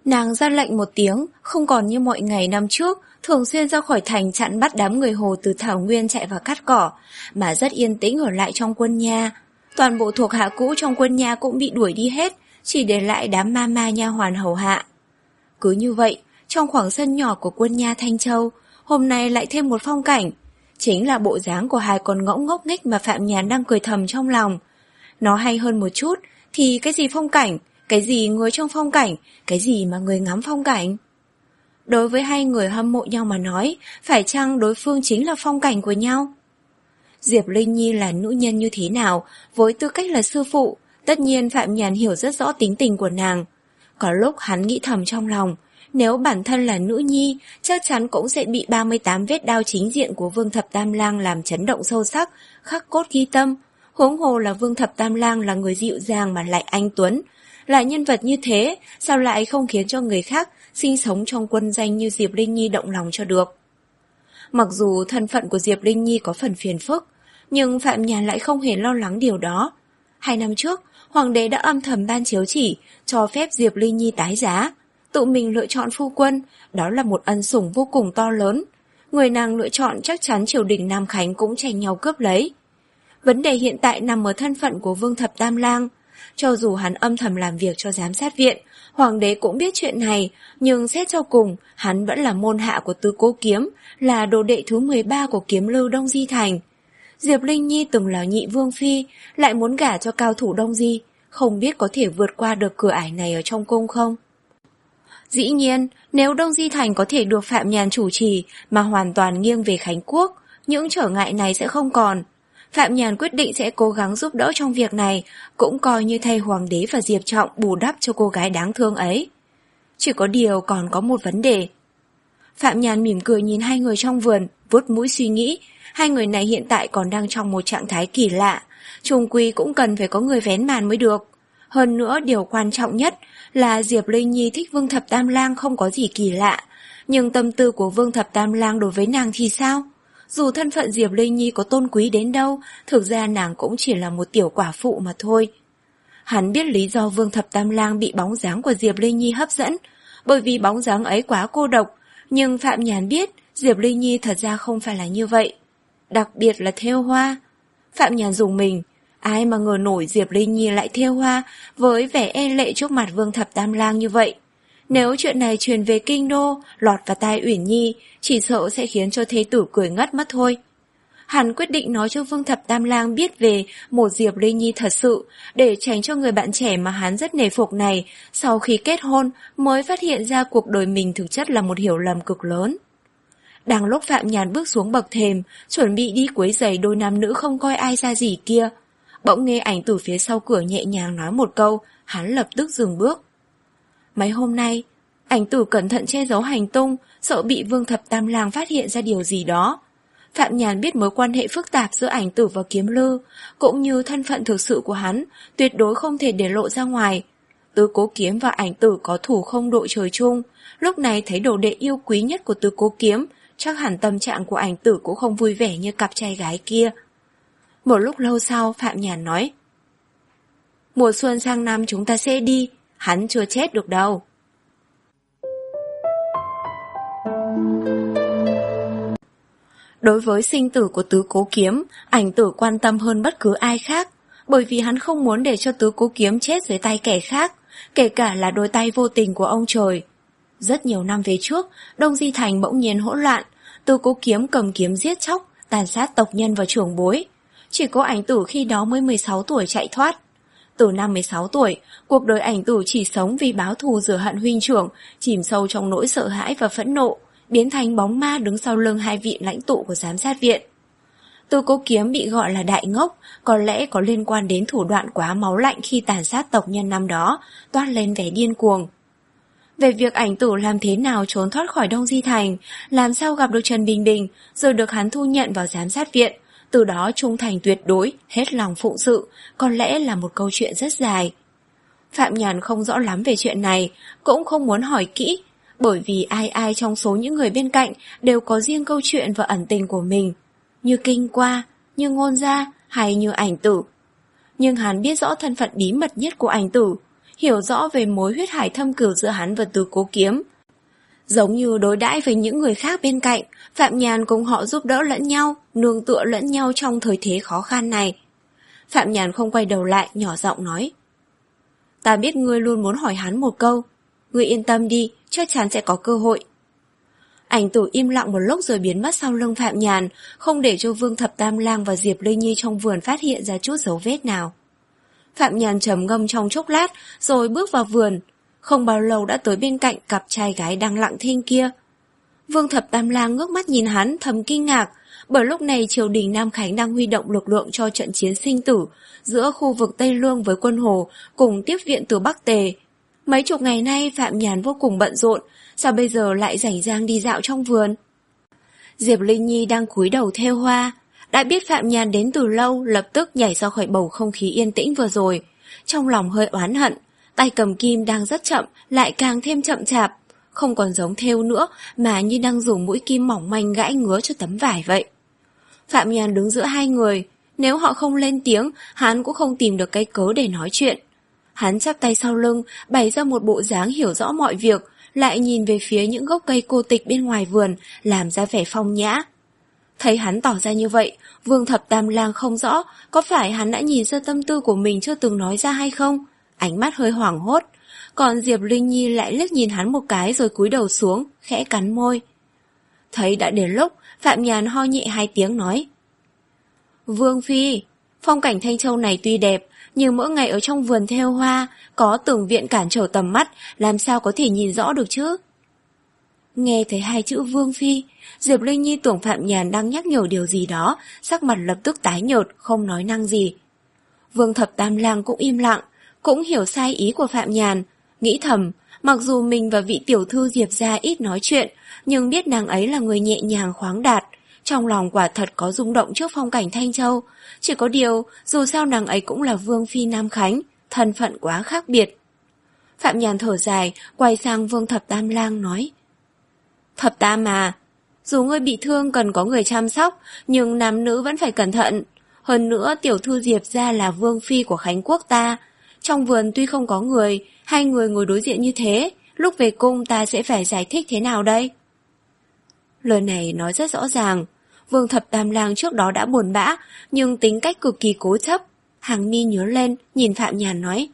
Nàng ra lệnh một tiếng, không còn như mọi ngày năm trước, thường xuyên ra khỏi thành chặn bắt đám người Hồ từ thảo nguyên chạy vào cắt cỏ, mà rất yên tĩnh ở lại trong quân nha. Toàn bộ thuộc hạ cũ trong quân nha cũng bị đuổi đi hết, chỉ để lại đám ma ma nha hoàn hầu hạ. Cứ như vậy, trong khoảng sân nhỏ của quân nha Thanh Châu, hôm nay lại thêm một phong cảnh. Chính là bộ dáng của hai con ngỗng ngốc nghếch mà Phạm Nhàn đang cười thầm trong lòng. Nó hay hơn một chút, thì cái gì phong cảnh, cái gì người trong phong cảnh, cái gì mà người ngắm phong cảnh. Đối với hai người hâm mộ nhau mà nói, phải chăng đối phương chính là phong cảnh của nhau? Diệp Linh Nhi là nữ nhân như thế nào, với tư cách là sư phụ, tất nhiên Phạm Nhàn hiểu rất rõ tính tình của nàng. Có lúc hắn nghĩ thầm trong lòng, nếu bản thân là nữ nhi, chắc chắn cũng sẽ bị ba mươi tám vết đao chính diện của Vương Thập Tam Lang làm chấn động sâu sắc, khắc cốt ghi tâm. Huống hồ là Vương Thập Tam Lang là người dịu dàng mà lại anh tuấn. Là nhân vật như thế, sao lại không khiến cho người khác sinh sống trong quân danh như Diệp Linh Nhi động lòng cho được? Mặc dù thân phận của Diệp Linh Nhi có phần phiền phức, nhưng Phạm Nhàn lại không hề lo lắng điều đó. Hai năm trước, Hoàng đế đã âm thầm ban chiếu chỉ, cho phép Diệp Linh Nhi tái giá. Tự mình lựa chọn phu quân, đó là một ân sủng vô cùng to lớn. Người nàng lựa chọn chắc chắn triều đình Nam Khánh cũng tranh nhau cướp lấy. Vấn đề hiện tại nằm ở thân phận của Vương Thập Tam Lang. Cho dù hắn âm thầm làm việc cho giám sát viện, Hoàng đế cũng biết chuyện này, nhưng xét cho cùng, hắn vẫn là môn hạ của Tứ Cố Kiếm, là đồ đệ thứ mười ba của Kiếm Lưu Đông Di Thành. Diệp Linh Nhi từng là nhị vương phi, lại muốn gả cho cao thủ Đông Di, không biết có thể vượt qua được cửa ải này ở trong cung không? Dĩ nhiên, nếu Đông Di Thành có thể được Phạm Nhàn chủ trì mà hoàn toàn nghiêng về Khánh Quốc, những trở ngại này sẽ không còn. Phạm Nhàn quyết định sẽ cố gắng giúp đỡ trong việc này, cũng coi như thay Hoàng đế và Diệp Trọng bù đắp cho cô gái đáng thương ấy. Chỉ có điều còn có một vấn đề. Phạm Nhàn mỉm cười nhìn hai người trong vườn, vuốt mũi suy nghĩ, hai người này hiện tại còn đang trong một trạng thái kỳ lạ, chung quy cũng cần phải có người vén màn mới được. Hơn nữa điều quan trọng nhất là Diệp Linh Nhi thích Vương Thập Tam Lang không có gì kỳ lạ, nhưng tâm tư của Vương Thập Tam Lang đối với nàng thì sao? Dù thân phận Diệp Linh Nhi có tôn quý đến đâu, thực ra nàng cũng chỉ là một tiểu quả phụ mà thôi. Hắn biết lý do Vương Thập Tam Lang bị bóng dáng của Diệp Linh Nhi hấp dẫn, bởi vì bóng dáng ấy quá cô độc, nhưng Phạm Nhàn biết Diệp Linh Nhi thật ra không phải là như vậy. Đặc biệt là thêu hoa. Phạm Nhàn dùng mình, ai mà ngờ nổi Diệp Linh Nhi lại thêu hoa với vẻ e lệ trước mặt Vương Thập Tam Lang như vậy. Nếu chuyện này truyền về kinh đô, lọt vào tai Uyển Nhi, chỉ sợ sẽ khiến cho thế tử cười ngất mất thôi. Hắn quyết định nói cho Vương Thập Tam Lang biết về một Diệp Linh Nhi thật sự, để tránh cho người bạn trẻ mà hắn rất nể phục này, sau khi kết hôn mới phát hiện ra cuộc đời mình thực chất là một hiểu lầm cực lớn. Đang lúc Phạm Nhàn bước xuống bậc thềm, chuẩn bị đi quấy rầy đôi nam nữ không coi ai ra gì kia, bỗng nghe Ảnh Tử phía sau cửa nhẹ nhàng nói một câu, hắn lập tức dừng bước. Mấy hôm nay, Ảnh Tử cẩn thận che giấu hành tung, sợ bị Vương Thập Tam Lang phát hiện ra điều gì đó. Phạm Nhàn biết mối quan hệ phức tạp giữa Ảnh Tử và Kiếm Lư, cũng như thân phận thực sự của hắn, tuyệt đối không thể để lộ ra ngoài. Tứ Cố Kiếm và Ảnh Tử có thủ không đội trời chung, lúc này thấy đồ đệ yêu quý nhất của Tứ Cố Kiếm, chắc hẳn tâm trạng của Ảnh Tử cũng không vui vẻ như cặp trai gái kia. Một lúc lâu sau, Phạm Nhàn nói: Mùa xuân sang năm chúng ta sẽ đi, hắn chưa chết được đâu. Đối với sinh tử của Tứ Cố Kiếm, Ảnh Tử quan tâm hơn bất cứ ai khác, bởi vì hắn không muốn để cho Tứ Cố Kiếm chết dưới tay kẻ khác, kể cả là đôi tay vô tình của ông trời. Rất nhiều năm về trước, Đông Di Thành bỗng nhiên hỗn loạn, Tứ Cố Kiếm cầm kiếm giết chóc, tàn sát tộc nhân và trưởng bối. Chỉ có Ảnh Tử khi đó mới mười sáu tuổi chạy thoát. Từ năm mười sáu tuổi, cuộc đời Ảnh Tử chỉ sống vì báo thù rửa hận huynh trưởng, chìm sâu trong nỗi sợ hãi và phẫn nộ, biến thành bóng ma đứng sau lưng hai vị lãnh tụ của giám sát viện. Tứ Cố Kiếm bị gọi là đại ngốc, có lẽ có liên quan đến thủ đoạn quá máu lạnh khi tàn sát tộc nhân năm đó, toát lên vẻ điên cuồng. Về việc Ảnh Tử làm thế nào trốn thoát khỏi Đông Di Thành, làm sao gặp được Trần Bình Bình, rồi được hắn thu nhận vào giám sát viện, từ đó trung thành tuyệt đối, hết lòng phụng sự, có lẽ là một câu chuyện rất dài. Phạm Nhàn không rõ lắm về chuyện này, cũng không muốn hỏi kỹ, bởi vì ai ai trong số những người bên cạnh đều có riêng câu chuyện và ẩn tình của mình, như Kinh Qua, như Ngôn Gia hay như Ảnh Tử. Nhưng hắn biết rõ thân phận bí mật nhất của Ảnh Tử, hiểu rõ về mối huyết hải thâm cửu giữa hắn và Tứ Cố Kiếm. Giống như đối đãi với những người khác bên cạnh, Phạm Nhàn cùng họ giúp đỡ lẫn nhau, nương tựa lẫn nhau trong thời thế khó khăn này. Phạm Nhàn không quay đầu lại, nhỏ giọng nói: Ta biết ngươi luôn muốn hỏi hắn một câu. Ngươi yên tâm đi, chắc chắn sẽ có cơ hội. Ảnh Tử im lặng một lúc rồi biến mất sau lưng Phạm Nhàn, không để cho Vương Thập Tam Lang và Diệp Linh Nhi trong vườn phát hiện ra chút dấu vết nào. Phạm Nhàn trầm ngâm trong chốc lát, rồi bước vào vườn. Không bao lâu đã tới bên cạnh cặp trai gái đang lặng thinh kia. Vương Thập Tam Lang ngước mắt nhìn hắn thầm kinh ngạc, bởi lúc này triều đình Nam Khánh đang huy động lực lượng cho trận chiến sinh tử giữa khu vực Tây Lương với quân Hồ, cùng tiếp viện từ Bắc Tề. Mấy chục ngày nay Phạm Nhàn vô cùng bận rộn, sao bây giờ lại rảnh rang đi dạo trong vườn? Diệp Linh Nhi đang cúi đầu thêu hoa, đã biết Phạm Nhàn đến từ lâu, lập tức nhảy ra khỏi bầu không khí yên tĩnh vừa rồi. Trong lòng hơi oán hận, tay cầm kim đang rất chậm, lại càng thêm chậm chạp, không còn giống thêu nữa mà như đang dùng mũi kim mỏng manh gãi ngứa cho tấm vải vậy. Phạm Nhàn đứng giữa hai người, nếu họ không lên tiếng, hắn cũng không tìm được cái cớ để nói chuyện. Hắn chắp tay sau lưng, bày ra một bộ dáng hiểu rõ mọi việc, lại nhìn về phía những gốc cây cô tịch bên ngoài vườn, làm ra vẻ phong nhã. Thấy hắn tỏ ra như vậy, Vương Thập Tam Lang không rõ có phải hắn đã nhìn ra tâm tư của mình chưa từng nói ra hay không, ánh mắt hơi hoảng hốt. Còn Diệp Linh Nhi lại liếc nhìn hắn một cái rồi cúi đầu xuống, khẽ cắn môi. Thấy đã đến lúc, Phạm Nhàn ho nhẹ hai tiếng nói: Vương Phi, phong cảnh Thanh Châu này tuy đẹp, nhưng mỗi ngày ở trong vườn thêu hoa, có tường viện cản trở tầm mắt, làm sao có thể nhìn rõ được chứ? Nghe thấy hai chữ Vương Phi, Diệp Linh Nhi tưởng Phạm Nhàn đang nhắc nhở điều gì đó, sắc mặt lập tức tái nhợt, không nói năng gì. Vương Thập Tam Lang cũng im lặng, cũng hiểu sai ý của Phạm Nhàn, nghĩ thầm, mặc dù mình và vị tiểu thư Diệp gia ít nói chuyện, nhưng biết nàng ấy là người nhẹ nhàng khoáng đạt, trong lòng quả thật có rung động trước phong cảnh Thanh Châu. Chỉ có điều, dù sao nàng ấy cũng là Vương Phi Nam Khánh, thân phận quá khác biệt. Phạm Nhàn thở dài, quay sang Vương Thập Tam Lang nói: Thập Tam à, dù ngươi bị thương cần có người chăm sóc, nhưng nam nữ vẫn phải cẩn thận. Hơn nữa tiểu thư Diệp gia là Vương Phi của Khánh Quốc ta. Trong vườn tuy không có người, hai người ngồi đối diện như thế, lúc về cung ta sẽ phải giải thích thế nào đây? Lời này nói rất rõ ràng. Vương Thập Tam Lang trước đó đã buồn bã, nhưng tính cách cực kỳ cố chấp. Hàng mi nhớ lên, nhìn Phạm Nhàn nói: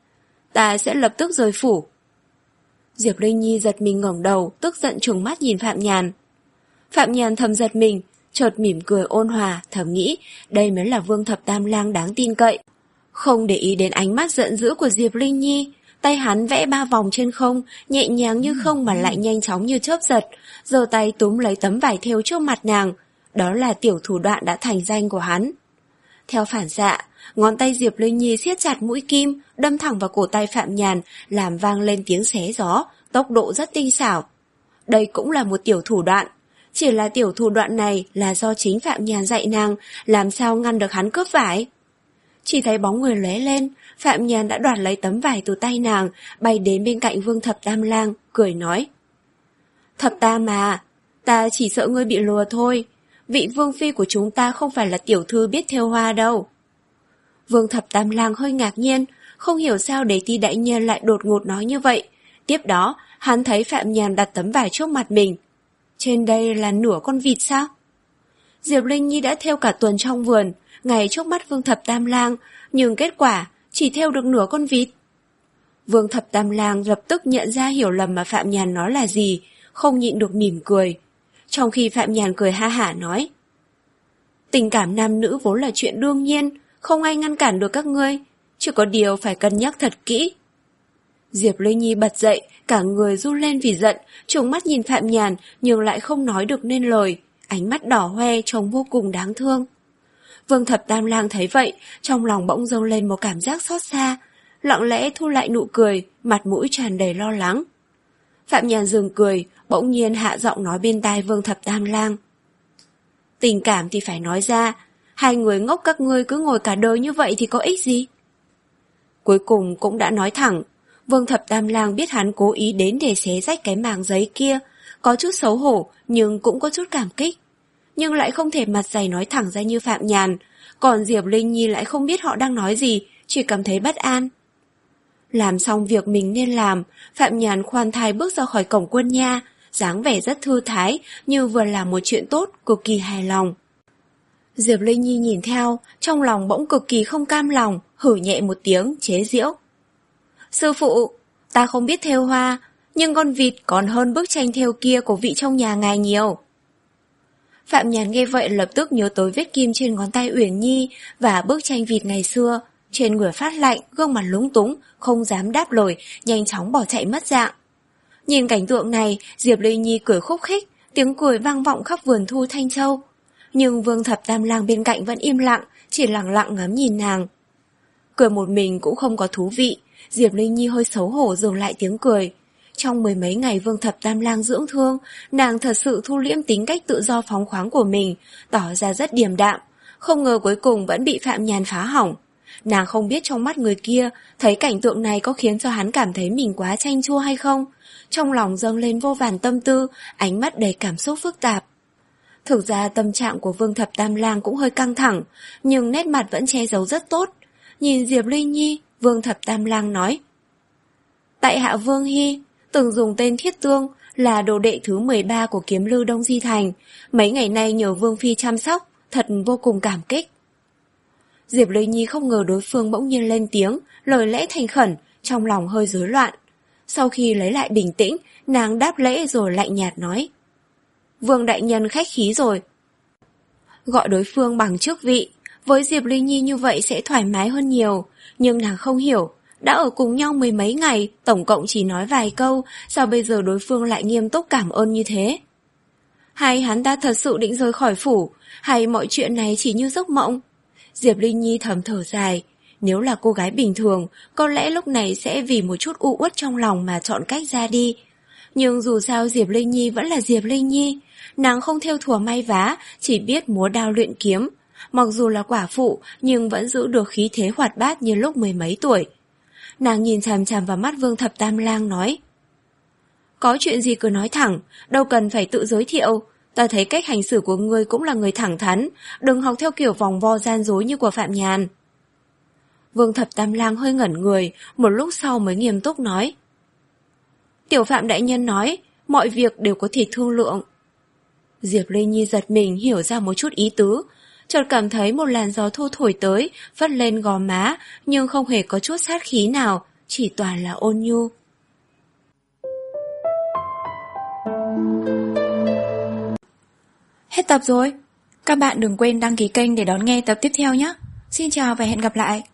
Ta sẽ lập tức rời phủ. Diệp Linh Nhi giật mình ngẩng đầu, tức giận trừng mắt nhìn Phạm Nhàn. Phạm Nhàn thầm giật mình, chợt mỉm cười ôn hòa, thầm nghĩ đây mới là Vương Thập Tam Lang đáng tin cậy. Không để ý đến ánh mắt giận dữ của Diệp Linh Nhi, tay hắn vẽ ba vòng trên không, nhẹ nhàng như không mà lại nhanh chóng như chớp giật, giơ tay túm lấy tấm vải thêu trước mặt nàng. Đó là tiểu thủ đoạn đã thành danh của hắn. Theo phản xạ, ngón tay Diệp Linh Nhi siết chặt mũi kim, đâm thẳng vào cổ tay Phạm Nhàn, làm vang lên tiếng xé gió, tốc độ rất tinh xảo. Đây cũng là một tiểu thủ đoạn, chỉ là tiểu thủ đoạn này là do chính Phạm Nhàn dạy nàng, làm sao ngăn được hắn cướp vải. Chỉ thấy bóng người lóe lên, Phạm Nhàn đã đoạt lấy tấm vải từ tay nàng, bay đến bên cạnh Vương Thập Tam Lang, cười nói: Thập Tam à, ta chỉ sợ ngươi bị lừa thôi. Vị Vương Phi của chúng ta không phải là tiểu thư biết thêu hoa đâu. Vương Thập Tam Lang hơi ngạc nhiên, không hiểu sao Đế Ti đại nhân lại đột ngột nói như vậy. Tiếp đó, hắn thấy Phạm Nhàn đặt tấm vải trước mặt mình. Trên đây là nửa con vịt sao? Diệp Linh Nhi đã thêu cả tuần trong vườn, ngay trước mắt Vương Thập Tam Lang, nhưng kết quả chỉ thêu được nửa con vịt. Vương Thập Tam Lang lập tức nhận ra hiểu lầm mà Phạm Nhàn nói là gì, không nhịn được mỉm cười. Trong khi Phạm Nhàn cười ha hả nói: Tình cảm nam nữ vốn là chuyện đương nhiên, không ai ngăn cản được các ngươi, chỉ có điều phải cân nhắc thật kỹ. Diệp Linh Nhi bật dậy, cả người run lên vì giận, trừng mắt nhìn Phạm Nhàn nhưng lại không nói được nên lời, ánh mắt đỏ hoe trông vô cùng đáng thương. Vương Thập Tam Lang thấy vậy, trong lòng bỗng dâng lên một cảm giác xót xa, lặng lẽ thu lại nụ cười, mặt mũi tràn đầy lo lắng. Phạm Nhàn dừng cười, bỗng nhiên hạ giọng nói bên tai Vương Thập Tam Lang: Tình cảm thì phải nói ra, hai người ngốc các ngươi cứ ngồi cả đời như vậy thì có ích gì? Cuối cùng cũng đã nói thẳng. Vương Thập Tam Lang biết hắn cố ý đến để xé rách cái màng giấy kia, có chút xấu hổ nhưng cũng có chút cảm kích, nhưng lại không thể mặt dày nói thẳng ra như Phạm Nhàn. Còn Diệp Linh Nhi lại không biết họ đang nói gì, chỉ cảm thấy bất an. Làm xong việc mình nên làm, Phạm Nhàn khoan thai bước ra khỏi cổng quân nha, dáng vẻ rất thư thái, như vừa làm một chuyện tốt, cực kỳ hài lòng. Diệp Linh Nhi nhìn theo, trong lòng bỗng cực kỳ không cam lòng, hử nhẹ một tiếng, chế giễu. Sư phụ, ta không biết thêu hoa, nhưng con vịt còn hơn bức tranh thêu kia của vị trong nhà ngài nhiều. Phạm Nhàn nghe vậy lập tức nhớ tới vết kim trên ngón tay Uyển Nhi và bức tranh vịt ngày xưa. Trên người phát lạnh, gương mặt lúng túng, không dám đáp lời, nhanh chóng bỏ chạy mất dạng. Nhìn cảnh tượng này, Diệp Linh Nhi cười khúc khích, tiếng cười vang vọng khắp vườn thu Thanh Châu. Nhưng Vương Thập Tam Lang bên cạnh vẫn im lặng, chỉ lặng lặng ngắm nhìn nàng. Cười một mình cũng không có thú vị, Diệp Linh Nhi hơi xấu hổ dừng lại tiếng cười. Trong mười mấy ngày Vương Thập Tam Lang dưỡng thương, nàng thật sự thu liễm tính cách tự do phóng khoáng của mình, tỏ ra rất điềm đạm, không ngờ cuối cùng vẫn bị Phạm Nhàn phá hỏng. Nàng không biết trong mắt người kia, thấy cảnh tượng này có khiến cho hắn cảm thấy mình quá chanh chua hay không. Trong lòng dâng lên vô vàn tâm tư, ánh mắt đầy cảm xúc phức tạp. Thực ra tâm trạng của Vương Thập Tam Lang cũng hơi căng thẳng, nhưng nét mặt vẫn che giấu rất tốt. Nhìn Diệp Linh Nhi, Vương Thập Tam Lang nói. Tại hạ Vương Hy, từng dùng tên Thiết Tương, là đồ đệ thứ mười ba của kiếm lư Đông Di Thành. Mấy ngày nay nhờ Vương Phi chăm sóc, thật vô cùng cảm kích. Diệp Linh Nhi không ngờ đối phương bỗng nhiên lên tiếng, lời lẽ thành khẩn, trong lòng hơi rối loạn. Sau khi lấy lại bình tĩnh, nàng đáp lễ rồi lạnh nhạt nói. Vương đại nhân khách khí rồi. Gọi đối phương bằng chức vị, với Diệp Linh Nhi như vậy sẽ thoải mái hơn nhiều, nhưng nàng không hiểu, đã ở cùng nhau mười mấy ngày, tổng cộng chỉ nói vài câu, sao bây giờ đối phương lại nghiêm túc cảm ơn như thế? Hay hắn ta thật sự định rời khỏi phủ, hay mọi chuyện này chỉ như giấc mộng? Diệp Linh Nhi thầm thở dài, nếu là cô gái bình thường, có lẽ lúc này sẽ vì một chút u uất trong lòng mà chọn cách ra đi. Nhưng dù sao Diệp Linh Nhi vẫn là Diệp Linh Nhi, nàng không thêu thùa may vá, chỉ biết múa đao luyện kiếm. Mặc dù là quả phụ, nhưng vẫn giữ được khí thế hoạt bát như lúc mười mấy tuổi. Nàng nhìn chằm chằm vào mắt Vương Thập Tam Lang nói. Có chuyện gì cứ nói thẳng, đâu cần phải tự giới thiệu. Ta thấy cách hành xử của ngươi cũng là người thẳng thắn, đừng học theo kiểu vòng vo gian dối như của Phạm Nhàn. Vương Thập Tam Lang hơi ngẩn người, một lúc sau mới nghiêm túc nói. Tiểu Phạm đại nhân nói, mọi việc đều có thể thương lượng. Diệp Linh Nhi giật mình hiểu ra một chút ý tứ, chợt cảm thấy một làn gió thu thổi tới, phất lên gò má, nhưng không hề có chút sát khí nào, chỉ toàn là ôn nhu. Hết tập rồi. Các bạn đừng quên đăng ký kênh để đón nghe tập tiếp theo nhé. Xin chào và hẹn gặp lại.